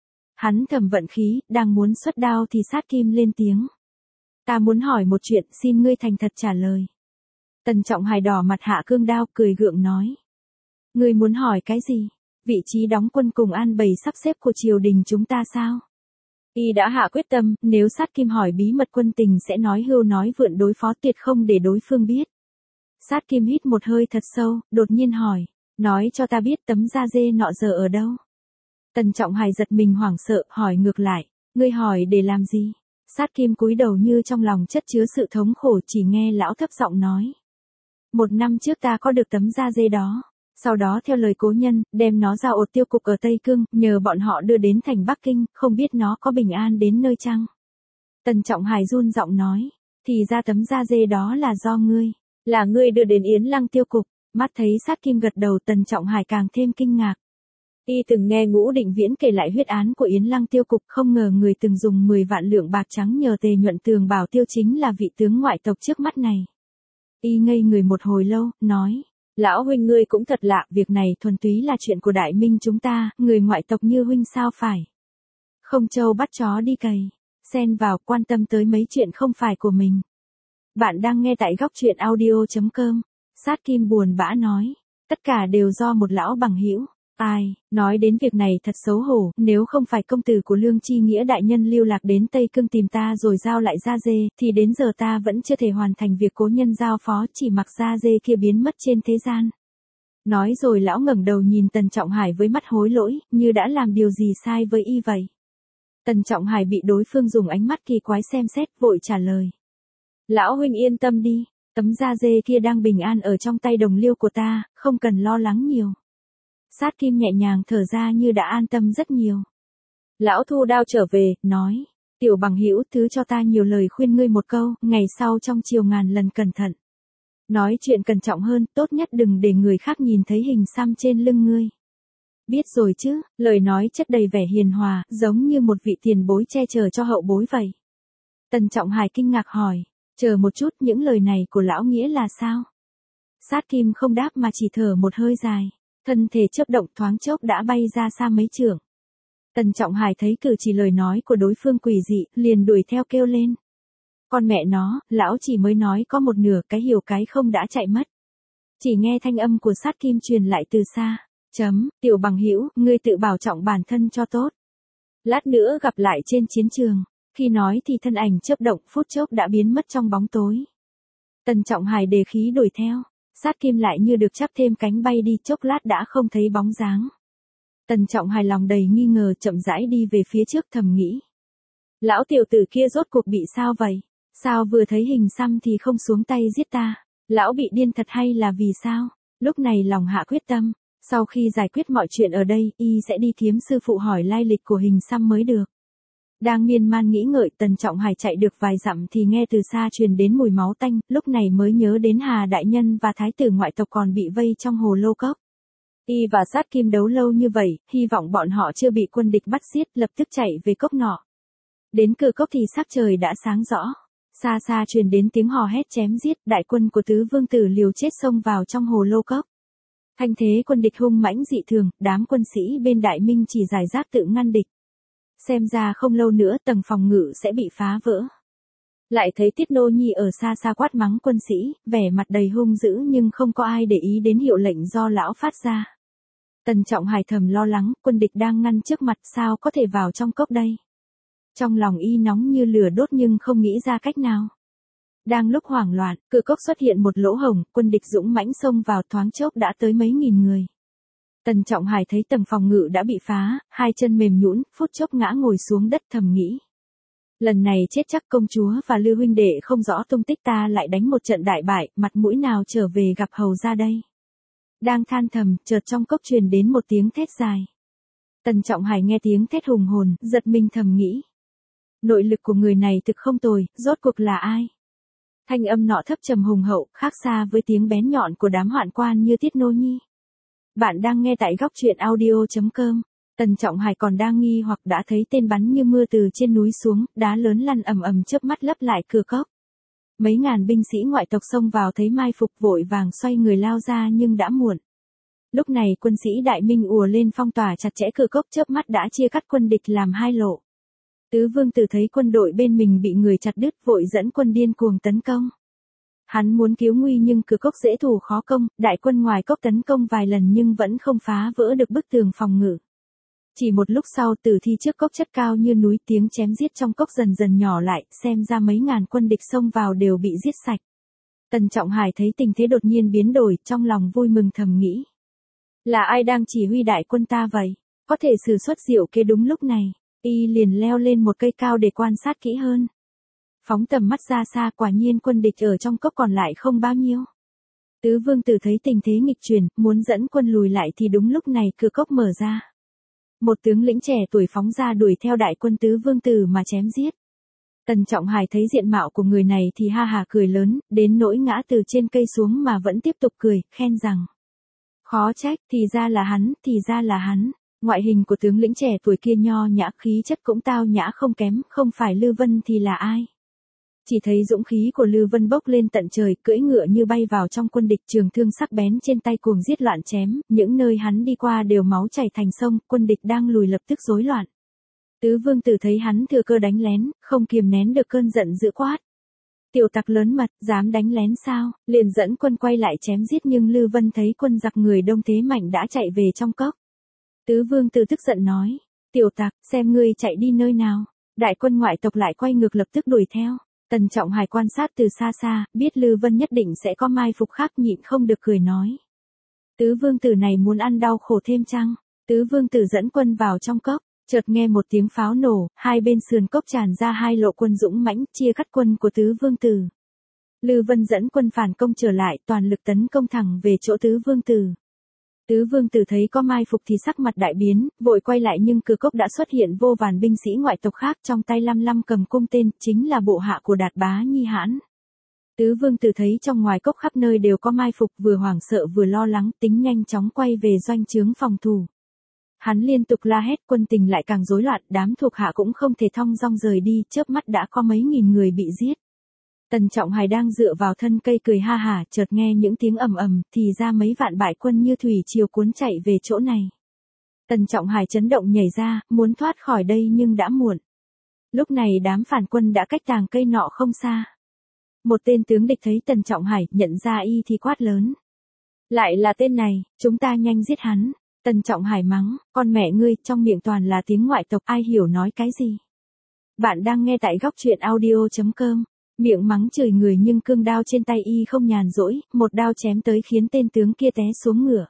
Hắn thầm vận khí, đang muốn xuất đao thì sát kim lên tiếng. Ta muốn hỏi một chuyện, xin ngươi thành thật trả lời. Tần Trọng Hải đỏ mặt hạ cương đao, cười gượng nói. Ngươi muốn hỏi cái gì? Vị trí đóng quân cùng an bày sắp xếp của triều đình chúng ta sao? Y đã hạ quyết tâm, nếu sát kim hỏi bí mật quân tình sẽ nói hưu nói vượn đối phó, tuyệt không để đối phương biết. Sát kim hít một hơi thật sâu, đột nhiên hỏi. Nói cho ta biết tấm da dê nọ giờ ở đâu? Tần Trọng Hải giật mình hoảng sợ, hỏi ngược lại. Ngươi hỏi để làm gì? Sát kim cúi đầu như trong lòng chất chứa sự thống khổ, chỉ nghe lão thấp giọng nói. 1 năm trước ta có được tấm da dê đó. Sau đó theo lời cố nhân, đem nó giao ột tiêu cục ở Tây Cương, nhờ bọn họ đưa đến thành Bắc Kinh, không biết nó có bình an đến nơi chăng? Tần Trọng Hải run giọng nói. Thì ra tấm da dê đó là do ngươi. Là ngươi đưa đến Yến Lăng tiêu cục. Mắt thấy sát kim gật đầu, Tần Trọng Hải càng thêm kinh ngạc. Y từng nghe Ngũ Định Viễn kể lại huyết án của Yến Lăng tiêu cục, không ngờ người từng dùng 10 vạn lượng bạc trắng nhờ Tề Nhuận Tường bảo tiêu chính là vị tướng ngoại tộc trước mắt này. Y ngây người một hồi lâu, nói. Lão huynh ngươi cũng thật lạ, việc này thuần túy là chuyện của Đại Minh chúng ta, người ngoại tộc như huynh sao phải. Không trâu bắt chó đi cày, xen vào quan tâm tới mấy chuyện không phải của mình. Bạn đang nghe tại góc truyện audio.com. Sát kim buồn bã nói. Tất cả đều do một lão bằng hữu. Ai, nói đến việc này thật xấu hổ, nếu không phải công tử của Lương Chi Nghĩa đại nhân lưu lạc đến Tây Cương tìm ta rồi giao lại da dê, thì đến giờ ta vẫn chưa thể hoàn thành việc cố nhân giao phó, chỉ mặc da dê kia biến mất trên thế gian. Nói rồi lão ngẩng đầu nhìn Tần Trọng Hải với mắt hối lỗi, như đã làm điều gì sai với y vậy. Tần Trọng Hải bị đối phương dùng ánh mắt kỳ quái xem xét, vội trả lời. Lão huynh yên tâm đi. Tấm da dê kia đang bình an ở trong tay đồng liêu của ta, không cần lo lắng nhiều. Sát kim nhẹ nhàng thở ra như đã an tâm rất nhiều. Lão thu đao trở về, nói. Tiểu bằng hữu, thứ cho ta nhiều lời khuyên ngươi một câu, ngày sau trong chiều ngàn lần cẩn thận. Nói chuyện cẩn trọng hơn, tốt nhất đừng để người khác nhìn thấy hình xăm trên lưng ngươi. Biết rồi chứ, lời nói chất đầy vẻ hiền hòa, giống như một vị tiền bối che chở cho hậu bối vậy. Tần Trọng Hải kinh ngạc hỏi. Chờ một chút, những lời này của lão nghĩa là sao? Sát kim không đáp mà chỉ thở một hơi dài. Thân thể chớp động thoáng chốc đã bay ra xa mấy trượng. Tần Trọng Hải thấy cử chỉ lời nói của đối phương quỷ dị, liền đuổi theo kêu lên. Con mẹ nó, lão chỉ mới nói có một nửa, cái hiểu cái không đã chạy mất. Chỉ nghe thanh âm của sát kim truyền lại từ xa. Tiểu bằng hữu, ngươi tự bảo trọng bản thân cho tốt. Lát nữa gặp lại trên chiến trường. Khi nói thì thân ảnh chớp động, phút chốc đã biến mất trong bóng tối. Tần Trọng Hải đề khí đuổi theo. Sát Kim lại như được chắp thêm cánh bay đi, chốc lát đã không thấy bóng dáng. Tần Trọng hài lòng đầy nghi ngờ chậm rãi đi về phía trước thầm nghĩ. Lão tiểu tử kia rốt cuộc bị sao vậy? Sao vừa thấy hình xăm thì không xuống tay giết ta? Lão bị điên thật hay là vì sao? Lúc này lòng hạ quyết tâm. Sau khi giải quyết mọi chuyện ở đây, y sẽ đi thiếm sư phụ hỏi lai lịch của hình xăm mới được. Đang miên man nghĩ ngợi, Tần Trọng Hải chạy được vài dặm thì nghe từ xa truyền đến mùi máu tanh, lúc này mới nhớ đến Hà đại nhân và thái tử ngoại tộc còn bị vây trong hồ lô cốc. Y và Sát Kim đấu lâu như vậy, hy vọng bọn họ chưa bị quân địch bắt giết, lập tức chạy về cốc nọ. Đến cửa cốc thì sắc trời đã sáng rõ. Xa xa truyền đến tiếng hò hét chém giết, đại quân của tứ vương tử liều chết xông vào trong hồ lô cốc. Thanh thế quân địch hung mãnh dị thường, đám quân sĩ bên Đại Minh chỉ giải rác tự ngăn địch. Xem ra không lâu nữa tầng phòng ngự sẽ bị phá vỡ. Lại thấy Tiết Nô Nhi ở xa xa quát mắng quân sĩ, vẻ mặt đầy hung dữ nhưng không có ai để ý đến hiệu lệnh do lão phát ra. Tần Trọng Hải thầm lo lắng, quân địch đang ngăn trước mặt sao có thể vào trong cốc đây. Trong lòng y nóng như lửa đốt nhưng không nghĩ ra cách nào. Đang lúc hoảng loạn, cửa cốc xuất hiện một lỗ hổng, quân địch dũng mãnh xông vào thoáng chốc đã tới mấy nghìn người. Tần Trọng Hải thấy tầng phòng ngự đã bị phá, hai chân mềm nhũn, phút chốc ngã ngồi xuống đất thầm nghĩ. Lần này chết chắc công chúa và Lưu huynh đệ không rõ tung tích, ta lại đánh một trận đại bại, mặt mũi nào trở về gặp hầu ra đây. Đang than thầm, chợt trong cốc truyền đến một tiếng thét dài. Tần Trọng Hải nghe tiếng thét hùng hồn, giật mình thầm nghĩ. Nội lực của người này thực không tồi, rốt cuộc là ai? Thanh âm nọ thấp trầm hùng hậu, khác xa với tiếng bén nhọn của đám hoạn quan như Tiết Nô Nhi. Bạn đang nghe tại góc truyện audio.com. Tần Trọng Hải còn đang nghi hoặc đã thấy tên bắn như mưa từ trên núi xuống, đá lớn lăn ầm ầm chớp mắt lấp lại cửa cốc. Mấy ngàn binh sĩ ngoại tộc xông vào thấy mai phục vội vàng xoay người lao ra nhưng đã muộn. Lúc này quân sĩ Đại Minh ùa lên phong tỏa chặt chẽ cửa cốc, chớp mắt đã chia cắt quân địch làm hai lộ. Tứ vương tử thấy quân đội bên mình bị người chặt đứt vội dẫn quân điên cuồng tấn công. Hắn muốn cứu nguy nhưng cửa cốc dễ thủ khó công, đại quân ngoài cốc tấn công vài lần nhưng vẫn không phá vỡ được bức tường phòng ngự. Chỉ một lúc sau tử thi trước cốc chất cao như núi, tiếng chém giết trong cốc dần dần nhỏ lại, xem ra mấy ngàn quân địch xông vào đều bị giết sạch. Tần Trọng Hải thấy tình thế đột nhiên biến đổi, trong lòng vui mừng thầm nghĩ. Là ai đang chỉ huy đại quân ta vậy? Có thể sử xuất diệu kế đúng lúc này. Y liền leo lên một cây cao để quan sát kỹ hơn. Phóng tầm mắt ra xa, quả nhiên quân địch ở trong cốc còn lại không bao nhiêu. Tứ vương tử thấy tình thế nghịch chuyển, muốn dẫn quân lùi lại thì đúng lúc này cửa cốc mở ra. Một tướng lĩnh trẻ tuổi phóng ra đuổi theo đại quân tứ vương tử mà chém giết. Tần Trọng Hải thấy diện mạo của người này thì ha hà cười lớn, đến nỗi ngã từ trên cây xuống mà vẫn tiếp tục cười, khen rằng. Khó trách, thì ra là hắn, thì ra là hắn. Ngoại hình của tướng lĩnh trẻ tuổi kia nho nhã, khí chất cũng tao nhã không kém, không phải Lư Vân thì là ai? Chỉ thấy dũng khí của Lư Vân bốc lên tận trời, cưỡi ngựa như bay vào trong quân địch, trường thương sắc bén trên tay cuồng giết loạn chém, những nơi hắn đi qua đều máu chảy thành sông, quân địch đang lùi lập tức rối loạn. Tứ vương tử thấy hắn thừa cơ đánh lén, không kiềm nén được cơn giận dữ quát. Tiểu tặc lớn mật, dám đánh lén sao? Liền dẫn quân quay lại chém giết nhưng Lư Vân thấy quân giặc người đông thế mạnh đã chạy về trong cốc. Tứ vương tử tức giận nói, tiểu tặc, xem ngươi chạy đi nơi nào. Đại quân ngoại tộc lại quay ngược lập tức đuổi theo. Tần Trọng Hải quan sát từ xa xa, biết Lư Vân nhất định sẽ có mai phục khác, nhịn không được cười nói. Tứ vương tử này muốn ăn đau khổ thêm chăng? Tứ vương tử dẫn quân vào trong cốc, chợt nghe một tiếng pháo nổ, hai bên sườn cốc tràn ra hai lộ quân dũng mãnh, chia cắt quân của tứ vương tử. Lư Vân dẫn quân phản công trở lại, toàn lực tấn công thẳng về chỗ tứ vương tử. Tứ vương tử thấy có mai phục thì sắc mặt đại biến, vội quay lại nhưng cửa cốc đã xuất hiện vô vàn binh sĩ ngoại tộc khác, trong tay lăm lăm cầm cung tên, chính là bộ hạ của Đạt Bá Nhi Hãn. Tứ vương tử thấy trong ngoài cốc khắp nơi đều có mai phục, vừa hoảng sợ vừa lo lắng, tính nhanh chóng quay về doanh trướng phòng thủ. Hắn liên tục la hét, quân tình lại càng rối loạn, đám thuộc hạ cũng không thể thong dong rời đi, chớp mắt đã có mấy nghìn người bị giết. Tần Trọng Hải đang dựa vào thân cây cười ha hả, chợt nghe những tiếng ầm ầm, thì ra mấy vạn bại quân như thủy triều cuốn chạy về chỗ này. Tần Trọng Hải chấn động nhảy ra, muốn thoát khỏi đây nhưng đã muộn. Lúc này đám phản quân đã cách tàng cây nọ không xa. Một tên tướng địch thấy Tần Trọng Hải, nhận ra y thì quát lớn. Lại là tên này, chúng ta nhanh giết hắn. Tần Trọng Hải mắng, con mẹ ngươi, trong miệng toàn là tiếng ngoại tộc, ai hiểu nói cái gì. Bạn đang nghe tại góc truyện audio.com. Miệng mắng chửi người nhưng cương đao trên tay y không nhàn rỗi, một đao chém tới khiến tên tướng kia té xuống ngựa.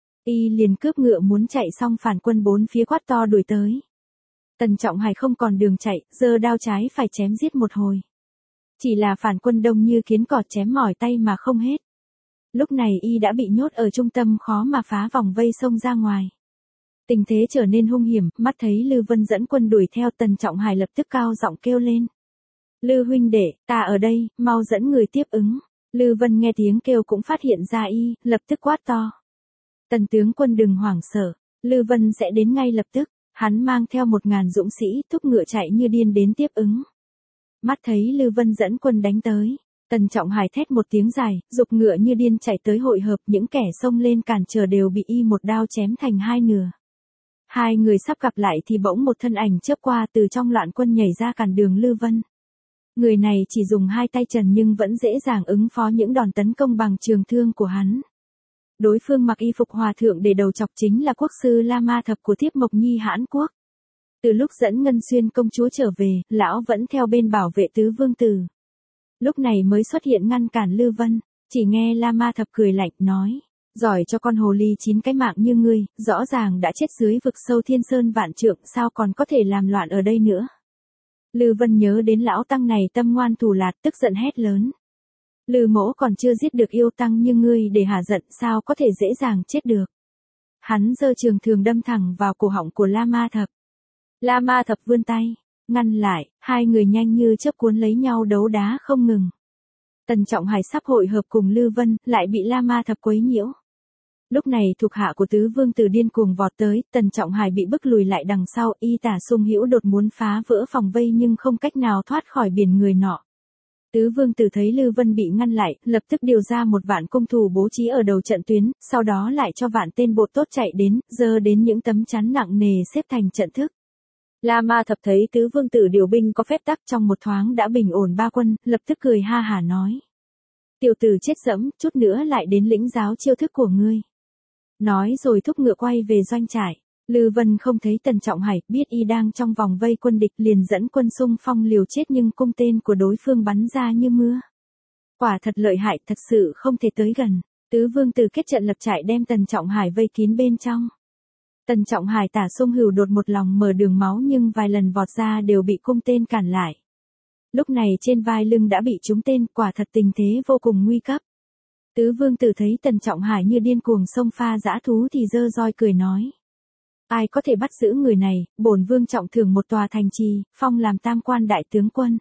Y liền cướp ngựa muốn chạy xong phản quân bốn phía quát to đuổi tới. Tần Trọng Hải không còn đường chạy, giơ đao trái phải chém giết một hồi. Chỉ là phản quân đông như kiến cọt chém mỏi tay mà không hết. Lúc này y đã bị nhốt ở trung tâm khó mà phá vòng vây xông ra ngoài. Tình thế trở nên hung hiểm, mắt thấy Lư Vân dẫn quân đuổi theo, Tần Trọng Hải lập tức cao giọng kêu lên. Lư huynh đệ, ta ở đây, mau dẫn người tiếp ứng. Lư Vân nghe tiếng kêu cũng phát hiện ra y, lập tức quát to. Tần tướng quân đừng hoảng sợ, Lư Vân sẽ đến ngay lập tức. Hắn mang theo 1000 dũng sĩ, thúc ngựa chạy như điên đến tiếp ứng. Mắt thấy Lư Vân dẫn quân đánh tới, Tần Trọng Hải thét một tiếng dài, giục ngựa như điên chạy tới hội hợp, những kẻ xông lên cản trở đều bị y một đao chém thành hai nửa. Hai người sắp gặp lại thì bỗng một thân ảnh chớp qua từ trong loạn quân nhảy ra cản đường Lư Vân. Người này chỉ dùng hai tay trần nhưng vẫn dễ dàng ứng phó những đòn tấn công bằng trường thương của hắn. Đối phương mặc y phục hòa thượng để đầu chọc chính là quốc sư La Ma Thập của Thiếp Mộc Nhi Hãn Quốc. Từ lúc dẫn Ngân Xuyên công chúa trở về, lão vẫn theo bên bảo vệ tứ vương tử. Lúc này mới xuất hiện ngăn cản Lư Vân, chỉ nghe La Ma Thập cười lạnh nói, giỏi cho con hồ ly 9 cái mạng như ngươi, rõ ràng đã chết dưới vực sâu thiên sơn vạn trượng, sao còn có thể làm loạn ở đây nữa. Lư Vân nhớ đến lão tăng này tâm ngoan thủ lạt, tức giận hét lớn. Lư mỗ còn chưa giết được yêu tăng như ngươi để hả giận, sao có thể dễ dàng chết được. Hắn giơ trường thương đâm thẳng vào cổ họng của La Ma Thập. La Ma Thập vươn tay, ngăn lại, hai người nhanh như chớp cuốn lấy nhau đấu đá không ngừng. Tần Trọng Hải sắp hội hợp cùng Lư Vân, lại bị La Ma Thập quấy nhiễu. Lúc này thuộc hạ của tứ vương tử điên cuồng vọt tới, Tần Trọng Hải bị bức lùi lại đằng sau, y tả Sung Hữu Đột muốn phá vỡ phòng vây nhưng không cách nào thoát khỏi biển người nọ. Tứ vương tử thấy Lư Vân bị ngăn lại, lập tức điều ra 1 vạn cung thủ bố trí ở đầu trận tuyến, sau đó lại cho vạn tên bộ tốt chạy đến, giơ đến những tấm chắn nặng nề xếp thành trận thức. La Ma Thập thấy tứ vương tử điều binh có phép tắc, trong một thoáng đã bình ổn 3 quân, lập tức cười ha hả nói. Tiểu tử chết dẫm, chút nữa lại đến lĩnh giáo chiêu thức của ngươi. Nói rồi thúc ngựa quay về doanh trại. Lư Vân không thấy Tần Trọng Hải, biết y đang trong vòng vây quân địch, liền dẫn quân xung phong liều chết nhưng cung tên của đối phương bắn ra như mưa. Quả thật lợi hại, thật sự không thể tới gần. Tứ vương tử kết trận lập trại đem Tần Trọng Hải vây kín bên trong. Tần Trọng Hải tả Sung Hữu Đột một lòng mở đường máu nhưng vài lần vọt ra đều bị cung tên cản lại. Lúc này trên vai lưng đã bị trúng tên, quả thật tình thế vô cùng nguy cấp. Tứ vương tử thấy Tần Trọng Hải như điên cuồng xông pha dã thú thì giơ roi cười nói. Ai có thể bắt giữ người này, bổn vương trọng thưởng 1 tòa thành trì, phong làm tam quan đại tướng quân.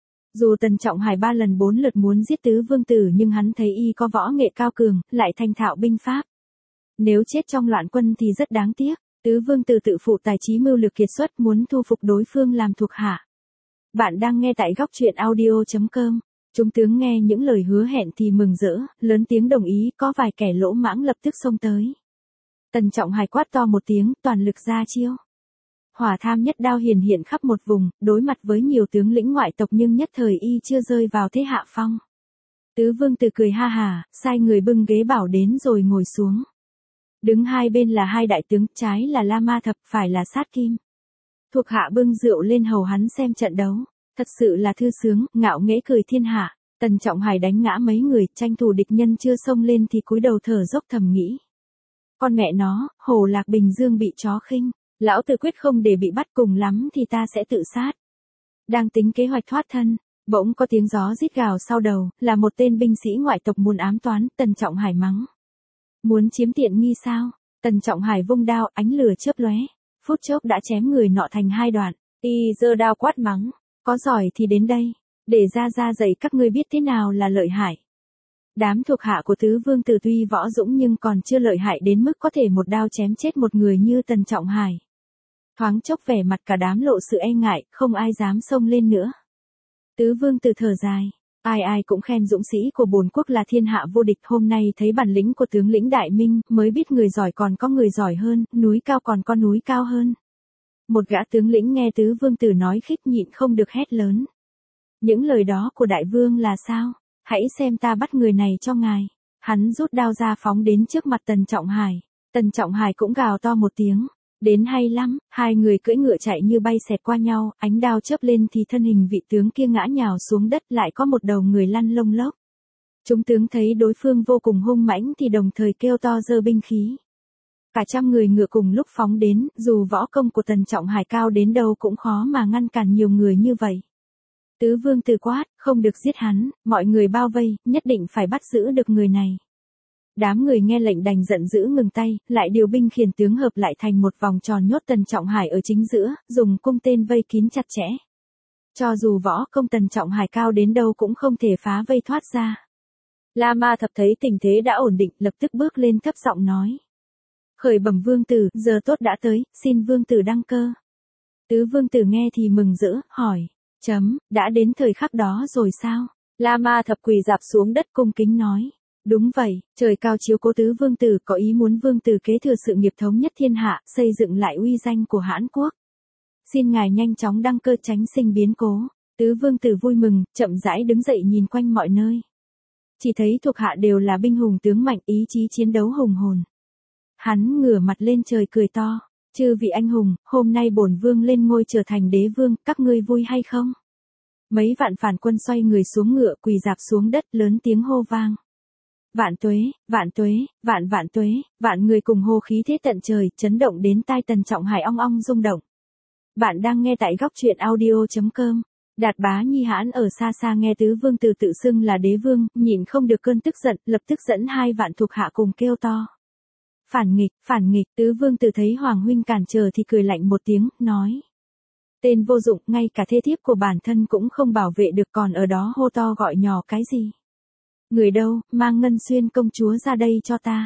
Dù Tần Trọng Hải 3 lần 4 lượt muốn giết tứ vương tử nhưng hắn thấy y có võ nghệ cao cường, lại thành thạo binh pháp. Nếu chết trong loạn quân thì rất đáng tiếc. Tứ vương tử tự phụ tài trí mưu lược kiệt xuất, muốn thu phục đối phương làm thuộc hạ. Bạn đang nghe tại góc truyện audio.com. Chúng tướng nghe những lời hứa hẹn thì mừng rỡ, lớn tiếng đồng ý, có vài kẻ lỗ mãng lập tức xông tới. Tần Trọng Hải quát to một tiếng, toàn lực ra chiêu. Hỏa tham nhất đao hiển hiện khắp một vùng, đối mặt với nhiều tướng lĩnh ngoại tộc nhưng nhất thời y chưa rơi vào thế hạ phong. Tứ vương tử cười ha hà, sai người bưng ghế bảo đến rồi ngồi xuống. Đứng hai bên là 2 đại tướng, trái là La Ma Thập, phải là Sát Kim. Thuộc hạ bưng rượu lên hầu hắn xem trận đấu, thật sự là thư sướng, ngạo nghễ cười thiên hạ. Tần Trọng Hải đánh ngã mấy người, tranh thủ địch nhân chưa xông lên thì cúi đầu thở dốc thầm nghĩ. Con mẹ nó, Hồ Lạc Bình Dương bị chó khinh, lão tử quyết không để bị bắt, cùng lắm thì ta sẽ tự sát. Đang tính kế hoạch thoát thân, bỗng có tiếng gió rít gào sau đầu, là một tên binh sĩ ngoại tộc muốn ám toán. Tần Trọng Hải mắng. Muốn chiếm tiện nghi sao? Tần Trọng Hải vung đao, ánh lửa chớp lóe, phút chốc đã chém người nọ thành 2 đoạn. Y giơ đao quát mắng, có giỏi thì đến đây, để ra dạy các ngươi biết thế nào là lợi hại. Đám thuộc hạ của tứ vương tử tuy võ dũng nhưng còn chưa lợi hại đến mức có thể một đao chém chết một người như Tần Trọng Hải. Thoáng chốc vẻ mặt cả đám lộ sự e ngại, không ai dám xông lên nữa. Tứ vương tử thở dài, ai ai cũng khen dũng sĩ của bổn quốc là thiên hạ vô địch, hôm nay thấy bản lĩnh của tướng lĩnh Đại Minh, mới biết người giỏi còn có người giỏi hơn, núi cao còn có núi cao hơn. Một gã tướng lĩnh nghe tứ vương tử nói khích nhịn không được hét lớn. Những lời đó của đại vương là sao? Hãy xem ta bắt người này cho ngài. Hắn rút đao ra phóng đến trước mặt Tần Trọng Hải. Tần Trọng Hải cũng gào to một tiếng. Đến hay lắm, hai người cưỡi ngựa chạy như bay xẹt qua nhau, ánh đao chớp lên thì thân hình vị tướng kia ngã nhào xuống đất, lại có một đầu người lăn lông lốc. Chúng tướng thấy đối phương vô cùng hung mãnh thì đồng thời kêu to giơ binh khí. Cả trăm người ngựa cùng lúc phóng đến, dù võ công của Tần Trọng Hải cao đến đâu cũng khó mà ngăn cản nhiều người như vậy. Tứ vương tử quát, không được giết hắn, mọi người bao vây, nhất định phải bắt giữ được người này. Đám người nghe lệnh đành giận dữ ngừng tay, lại điều binh khiển tướng hợp lại thành một vòng tròn nhốt Tần Trọng Hải ở chính giữa, dùng cung tên vây kín chặt chẽ. Cho dù võ công Tần Trọng Hải cao đến đâu cũng không thể phá vây thoát ra. La Ma Thập thấy tình thế đã ổn định, lập tức bước lên thấp giọng nói. Khởi bẩm vương tử, giờ tốt đã tới, xin vương tử đăng cơ. Tứ vương tử nghe thì mừng rỡ, hỏi. Đã đến thời khắc đó rồi sao? La Ma Thập quỳ rạp xuống đất cung kính nói. Đúng vậy, trời cao chiếu cố tứ vương tử có ý muốn vương tử kế thừa sự nghiệp thống nhất thiên hạ, xây dựng lại uy danh của Hãn quốc. Xin ngài nhanh chóng đăng cơ tránh sinh biến cố. Tứ vương tử vui mừng, chậm rãi đứng dậy nhìn quanh mọi nơi. Chỉ thấy thuộc hạ đều là binh hùng tướng mạnh, ý chí chiến đấu hùng hồn. Hắn ngửa mặt lên trời cười to. Chư vị anh hùng, hôm nay bổn vương lên ngôi trở thành đế vương, các ngươi vui hay không? Mấy vạn phản quân xoay người xuống ngựa quỳ rạp xuống đất lớn tiếng hô vang. Vạn tuế, vạn tuế, vạn tuế, vạn người cùng hô khí thế tận trời, chấn động đến tai Tần Trọng Hải ong ong rung động. Bạn đang nghe tại góc truyện audio.com. Đạt Bá Nhi Hãn ở xa xa nghe tứ vương tử tự xưng là đế vương, nhịn không được cơn tức giận, lập tức dẫn 2 vạn thuộc hạ cùng kêu to. Phản nghịch, tứ vương tử thấy Hoàng huynh cản trở thì cười lạnh một tiếng, nói. Tên vô dụng, ngay cả thê thiếp của bản thân cũng không bảo vệ được, còn ở đó hô to gọi nhỏ cái gì. Người đâu, mang Ngân Xuyên công chúa ra đây cho ta.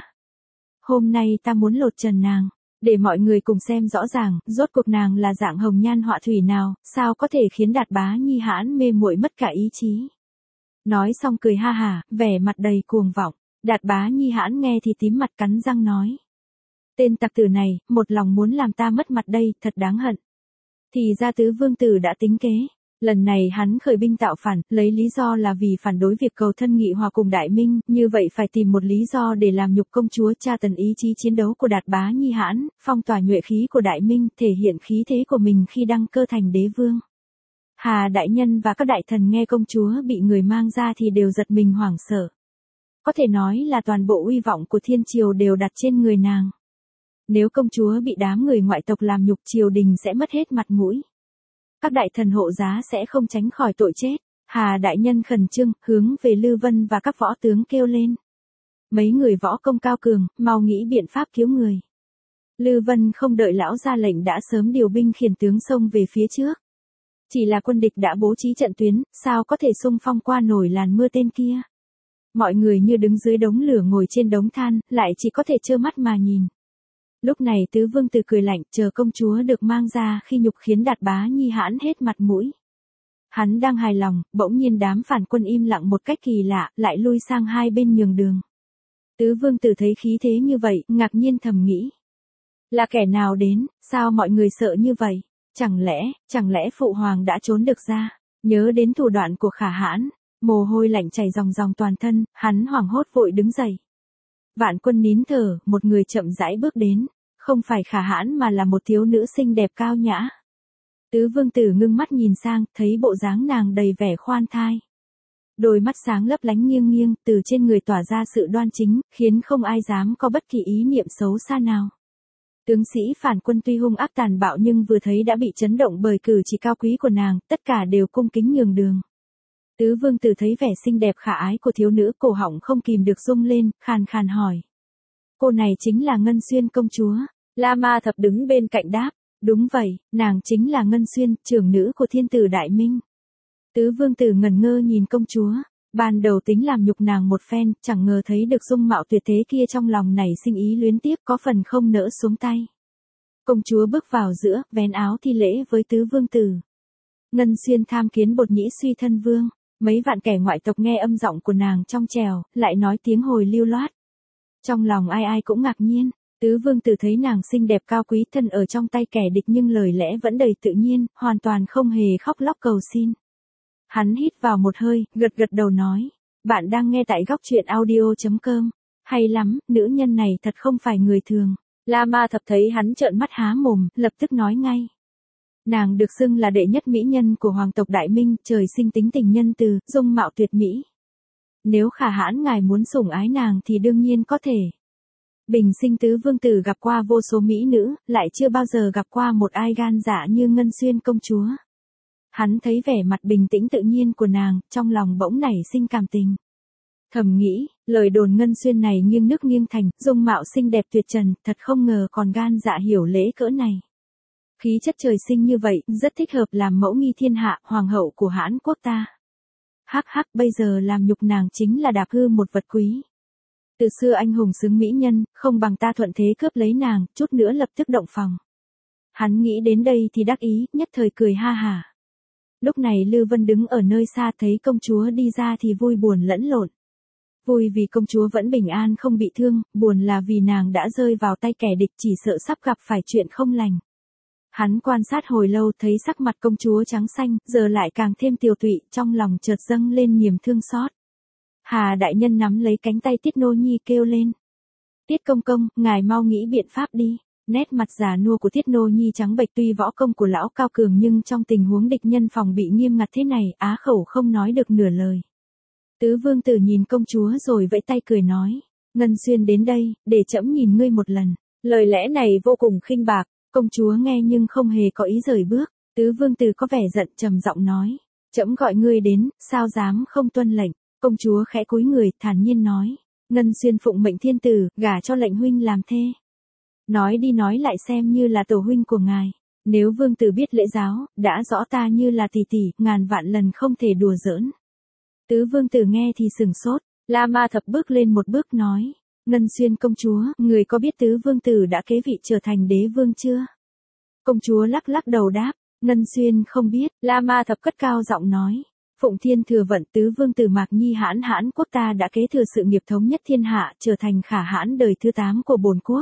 Hôm nay ta muốn lột trần nàng, để mọi người cùng xem rõ ràng, rốt cuộc nàng là dạng hồng nhan họa thủy nào, sao có thể khiến Đạt Bá Nhi Hãn mê muội mất cả ý chí. Nói xong cười ha hả, vẻ mặt đầy cuồng vọng. Đạt Bá Nhi Hãn nghe thì tím mặt cắn răng nói. Tên tặc tử này, một lòng muốn làm ta mất mặt đây, thật đáng hận. Thì ra tứ vương tử đã tính kế. Lần này hắn khởi binh tạo phản, lấy lý do là vì phản đối việc cầu thân nghị hòa cùng Đại Minh, như vậy phải tìm một lý do để làm nhục công chúa, tra tấn ý chí chiến đấu của Đạt Bá Nhi Hãn, phong tỏa nhuệ khí của Đại Minh, thể hiện khí thế của mình khi đăng cơ thành đế vương. Hà đại nhân và các đại thần nghe công chúa bị người mang ra thì đều giật mình hoảng sợ. Có thể nói là toàn bộ uy vọng của thiên triều đều đặt trên người nàng. Nếu công chúa bị đám người ngoại tộc làm nhục, triều đình sẽ mất hết mặt mũi. Các đại thần hộ giá sẽ không tránh khỏi tội chết. Hà đại nhân khẩn trương, hướng về Lư Vân và các võ tướng kêu lên. Mấy người võ công cao cường, mau nghĩ biện pháp cứu người. Lư Vân không đợi lão ra lệnh đã sớm điều binh khiển tướng xông về phía trước. Chỉ là quân địch đã bố trí trận tuyến, sao có thể xung phong qua nổi làn mưa tên kia. Mọi người như đứng dưới đống lửa ngồi trên đống than, lại chỉ có thể trơ mắt mà nhìn. Lúc này tứ vương tử cười lạnh, chờ công chúa được mang ra khi nhục khiến Đạt Bá Nhi Hãn hết mặt mũi. Hắn đang hài lòng, bỗng nhiên đám phản quân im lặng một cách kỳ lạ, lại lui sang hai bên nhường đường. Tứ vương tử thấy khí thế như vậy, ngạc nhiên thầm nghĩ. Là kẻ nào đến, sao mọi người sợ như vậy? Chẳng lẽ phụ hoàng đã trốn được ra? Nhớ đến thủ đoạn của Khả Hãn, mồ hôi lạnh chảy ròng ròng toàn thân, hắn hoảng hốt vội đứng dậy. Vạn quân nín thở, một người chậm rãi bước đến, không phải Khả Hãn mà là một thiếu nữ xinh đẹp cao nhã. Tứ vương tử ngưng mắt nhìn sang, thấy bộ dáng nàng đầy vẻ khoan thai. Đôi mắt sáng lấp lánh nghiêng nghiêng, từ trên người tỏa ra sự đoan chính, khiến không ai dám có bất kỳ ý niệm xấu xa nào. Tướng sĩ phản quân tuy hung ác tàn bạo nhưng vừa thấy đã bị chấn động bởi cử chỉ cao quý của nàng, tất cả đều cung kính nhường đường. Tứ vương tử thấy vẻ xinh đẹp khả ái của thiếu nữ, cổ họng không kìm được rung lên, khàn khàn hỏi. Cô này chính là Ngân Xuyên công chúa. La Ma Thập đứng bên cạnh đáp. Đúng vậy, nàng chính là Ngân Xuyên, trưởng nữ của thiên tử Đại Minh. Tứ vương tử ngẩn ngơ nhìn công chúa. Ban đầu tính làm nhục nàng một phen, chẳng ngờ thấy được dung mạo tuyệt thế kia, trong lòng nảy sinh ý luyến tiếc, có phần không nỡ xuống tay. Công chúa bước vào giữa, vén áo thi lễ với tứ vương tử. Ngân Xuyên tham kiến bột nhĩ suy thân vương. Mấy vạn kẻ ngoại tộc nghe âm giọng của nàng trong trèo, lại nói tiếng hồi lưu loát. Trong lòng ai ai cũng ngạc nhiên, tứ vương tử thấy nàng xinh đẹp cao quý thân ở trong tay kẻ địch nhưng lời lẽ vẫn đầy tự nhiên, hoàn toàn không hề khóc lóc cầu xin. Hắn hít vào một hơi, gật đầu nói, bạn đang nghe tại góc truyện audio.com, hay lắm, nữ nhân này thật không phải người thường. La Ma Thập thấy hắn trợn mắt há mồm, lập tức nói ngay. Nàng được xưng là đệ nhất mỹ nhân của hoàng tộc Đại Minh, trời sinh tính tình nhân từ, dung mạo tuyệt mỹ. Nếu Khả Hãn ngài muốn sủng ái nàng thì đương nhiên có thể. Bình sinh tứ vương tử gặp qua vô số mỹ nữ, lại chưa bao giờ gặp qua một ai gan dạ như Ngân Xuyên công chúa. Hắn thấy vẻ mặt bình tĩnh tự nhiên của nàng, trong lòng bỗng nảy sinh cảm tình. Thầm nghĩ, lời đồn Ngân Xuyên này nghiêng nước nghiêng thành, dung mạo xinh đẹp tuyệt trần, thật không ngờ còn gan dạ hiểu lễ cỡ này. Khí chất trời sinh như vậy, rất thích hợp làm mẫu nghi thiên hạ, hoàng hậu của Hãn quốc ta. Hắc hắc, bây giờ làm nhục nàng chính là đạp hư một vật quý. Từ xưa anh hùng xứng mỹ nhân, không bằng ta thuận thế cướp lấy nàng, chút nữa lập tức động phòng. Hắn nghĩ đến đây thì đắc ý, nhất thời cười ha hả. Lúc này Lư Vân đứng ở nơi xa thấy công chúa đi ra thì vui buồn lẫn lộn. Vui vì công chúa vẫn bình an không bị thương, buồn là vì nàng đã rơi vào tay kẻ địch chỉ sợ sắp gặp phải chuyện không lành. Hắn quan sát hồi lâu thấy sắc mặt công chúa trắng xanh, giờ lại càng thêm tiều tụy, trong lòng chợt dâng lên niềm thương xót. Hà đại nhân nắm lấy cánh tay Tiết Nô Nhi kêu lên. Tiết công công, ngài mau nghĩ biện pháp đi. Nét mặt già nua của Tiết Nô Nhi trắng bệch, tuy võ công của lão cao cường nhưng trong tình huống địch nhân phòng bị nghiêm ngặt thế này, á khẩu không nói được nửa lời. Tứ vương tử nhìn công chúa rồi vẫy tay cười nói. Ngân Xuyên đến đây, để trẫm nhìn ngươi một lần. Lời lẽ này vô cùng khinh bạc, công chúa nghe nhưng không hề có ý rời bước. Tứ vương tử có vẻ giận trầm giọng nói. Trẫm gọi ngươi đến, sao dám không tuân lệnh. Công chúa khẽ cúi người, thản nhiên nói. Ngân Xuyên phụng mệnh thiên tử, gả cho lệnh huynh làm thê. Nói đi nói lại xem như là tổ huynh của ngài. Nếu vương tử biết lễ giáo, đã rõ ta như là tỷ tỷ, ngàn vạn lần không thể đùa giỡn. Tứ vương tử nghe thì sửng sốt, La Ma Thập bước lên một bước nói. Ngân Xuyên công chúa, người có biết tứ vương tử đã kế vị trở thành đế vương chưa? Công chúa lắc lắc đầu đáp, Ngân Xuyên không biết. La Ma Thập cất cao giọng nói. Phụng thiên thừa vận, tứ vương tử Mạc Nhi Hãn quốc ta đã kế thừa sự nghiệp thống nhất thiên hạ, trở thành Khả Hãn đời thứ 8 của bổn quốc.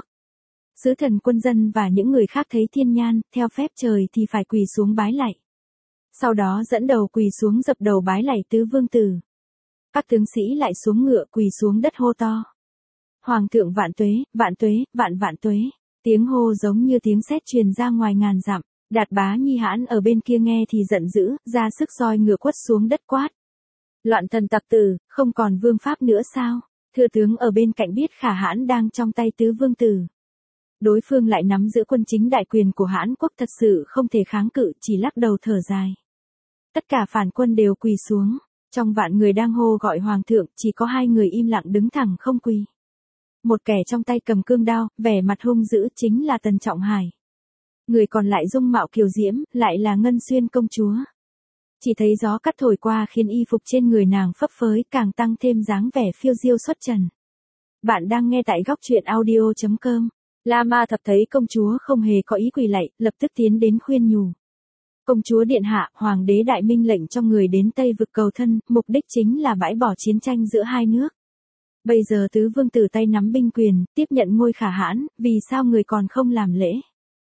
Sứ thần quân dân và những người khác thấy thiên nhan, theo phép trời thì phải quỳ xuống bái lạy. Sau đó dẫn đầu quỳ xuống dập đầu bái lạy tứ vương tử. Các tướng sĩ lại xuống ngựa quỳ xuống đất hô to. Hoàng thượng vạn tuế, vạn tuế, vạn vạn tuế. Tiếng hô giống như tiếng sét truyền ra ngoài ngàn dặm. Đạt Bá Nhi Hãn ở bên kia nghe thì giận dữ, ra sức roi ngựa quất xuống đất quát. Loạn thần tặc tử, không còn vương pháp nữa sao? Thưa tướng ở bên cạnh biết Khả Hãn đang trong tay tứ vương tử. Đối phương lại nắm giữ quân chính đại quyền của Hãn quốc, thật sự không thể kháng cự, chỉ lắc đầu thở dài. Tất cả phản quân đều quỳ xuống. Trong vạn người đang hô gọi hoàng thượng, chỉ có 2 người im lặng đứng thẳng không quỳ. Một kẻ trong tay cầm cương đao, vẻ mặt hung dữ chính là Tần Trọng Hải. Người còn lại dung mạo kiều diễm, lại là Ngân Xuyên công chúa. Chỉ thấy gió cắt thổi qua khiến y phục trên người nàng phấp phới, càng tăng thêm dáng vẻ phiêu diêu xuất trần. Bạn đang nghe tại góc truyện audio.com. La Ma Thập thấy công chúa không hề có ý quỳ lạy, lập tức tiến đến khuyên nhủ. Công chúa điện hạ, hoàng đế Đại Minh lệnh cho người đến Tây vực cầu thân, mục đích chính là bãi bỏ chiến tranh giữa hai nước. Bây giờ tứ vương tử tay nắm binh quyền, tiếp nhận ngôi Khả Hãn, vì sao người còn không làm lễ?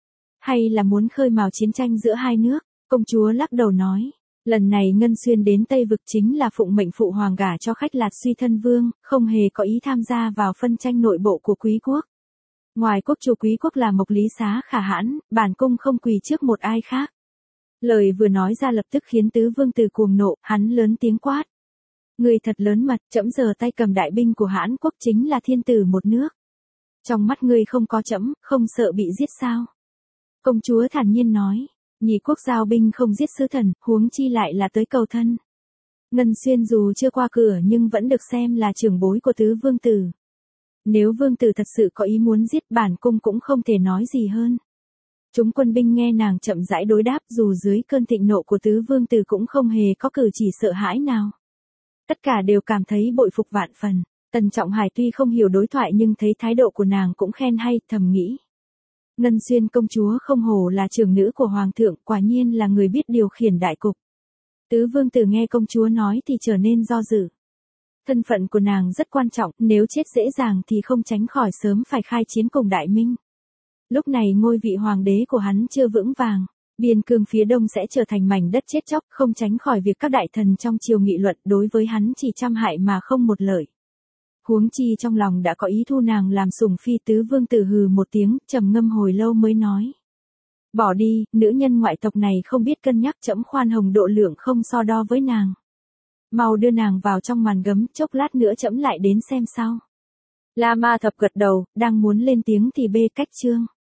Hay là muốn khơi mào chiến tranh giữa hai nước? Công chúa lắc đầu nói. Lần này Ngân Xuyên đến Tây vực chính là phụng mệnh phụ hoàng gả cho khách Lạt Suy thân vương, không hề có ý tham gia vào phân tranh nội bộ của quý quốc. Ngoài quốc chủ quý quốc là Mộc Lý Xá Khả Hãn, bản cung không quỳ trước một ai khác. Lời vừa nói ra lập tức khiến tứ vương tử cuồng nộ, hắn lớn tiếng quát. Người thật lớn mật, trẫm giờ tay cầm đại binh của Hãn quốc chính là thiên tử một nước. Trong mắt ngươi không có trẫm, không sợ bị giết sao? Công chúa thản nhiên nói. Nhị quốc giao binh không giết sứ thần, huống chi lại là tới cầu thân. Ngân Xuyên dù chưa qua cửa nhưng vẫn được xem là trưởng bối của tứ vương tử. Nếu vương tử thật sự có ý muốn giết, bản cung cũng không thể nói gì hơn. Chúng quân binh nghe nàng chậm rãi đối đáp, dù dưới cơn thịnh nộ của tứ vương tử cũng không hề có cử chỉ sợ hãi nào. Tất cả đều cảm thấy bội phục vạn phần. Tần Trọng Hải tuy không hiểu đối thoại nhưng thấy thái độ của nàng cũng khen hay, thầm nghĩ. Ngân Xuyên công chúa không hổ là trưởng nữ của hoàng thượng, quả nhiên là người biết điều khiển đại cục. Tứ vương tử nghe công chúa nói thì trở nên do dự. Thân phận của nàng rất quan trọng, nếu chết dễ dàng thì không tránh khỏi sớm phải khai chiến cùng Đại Minh. Lúc này ngôi vị hoàng đế của hắn chưa vững vàng, biên cương phía đông sẽ trở thành mảnh đất chết chóc, không tránh khỏi việc các đại thần trong triều nghị luận, đối với hắn chỉ trăm hại mà không một lợi. Huống chi trong lòng đã có ý thu nàng làm sủng phi tứ vương tử. Hừ một tiếng, trầm ngâm hồi lâu mới nói. Bỏ đi, nữ nhân ngoại tộc này không biết cân nhắc, trẫm khoan hồng độ lượng không so đo với nàng. Mau đưa nàng vào trong màn gấm, chốc lát nữa trẫm lại đến xem sau. La Ma Thập gật đầu, đang muốn lên tiếng thì bê cách chương.